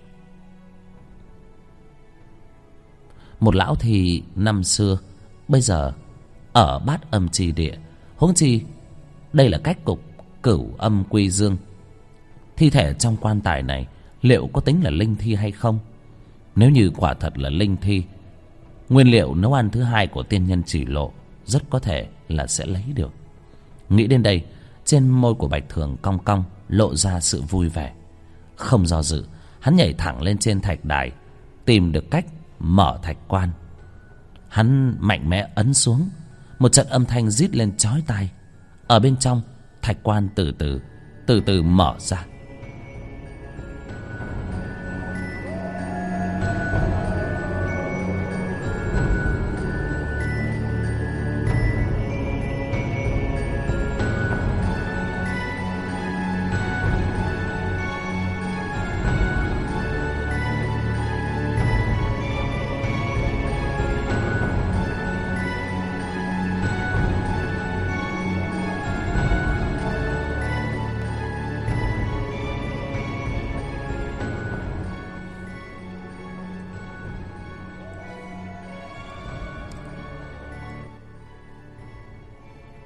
Một lão thì năm xưa bây giờ ở bát âm chi địa, huống chi đây là cách cục cửu âm quy dương. Thi thể trong quan tài này liệu có tính là linh thi hay không? Nếu như quả thật là linh thi, nguyên liệu nấu ăn thứ 2 của tiên nhân chỉ lộ rất có thể là sẽ lấy được. Nghĩ đến đây, trên môi của Bạch Thường cong cong lộ ra sự vui vẻ. Không do dự, hắn nhảy thẳng lên trên thạch đài, tìm được cách mở thạch quan. Hắn mạnh mẽ ấn xuống, một trận âm thanh rít lên chói tai. Ở bên trong, thạch quan từ từ mở ra.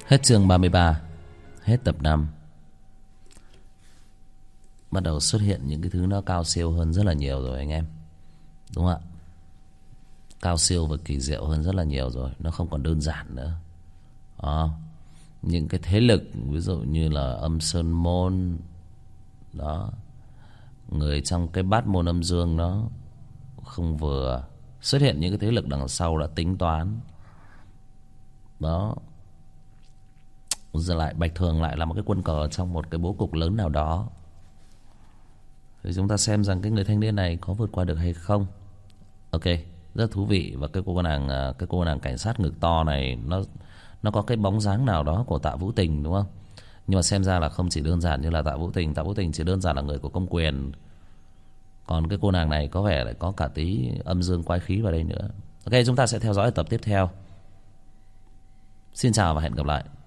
Hết chương 33. Hết tập 5. Bắt đầu xuất hiện những cái thứ nó cao siêu hơn rất là nhiều rồi anh em. Đúng không ạ? Cao siêu và kỳ diệu hơn rất là nhiều rồi. Nó không còn đơn giản nữa. Đó. Những cái thế lực ví dụ như là âm sơn môn. Đó. Người trong cái bát môn âm dương nó không vừa. Xuất hiện những cái thế lực đằng sau đã tính toán. Đó. Giờ lại Bạch Thường lại là một cái quân cờ trong một cái bố cục lớn nào đó. Thì chúng ta xem rằng cái người thanh niên này có vượt qua được hay không. Ok, rất thú vị. Và cái cô nàng cảnh sát ngực to này nó có cái bóng dáng nào đó của Tạ Vũ Tình đúng không? Nhưng mà xem ra là không chỉ đơn giản như là Tạ Vũ Tình. Tạ Vũ Tình chỉ đơn giản là người của công quyền. Còn cái cô nàng này có vẻ lại có cả tí âm dương quái khí vào đây nữa. Ok, chúng ta sẽ theo dõi tập tiếp theo. Xin chào và hẹn gặp lại.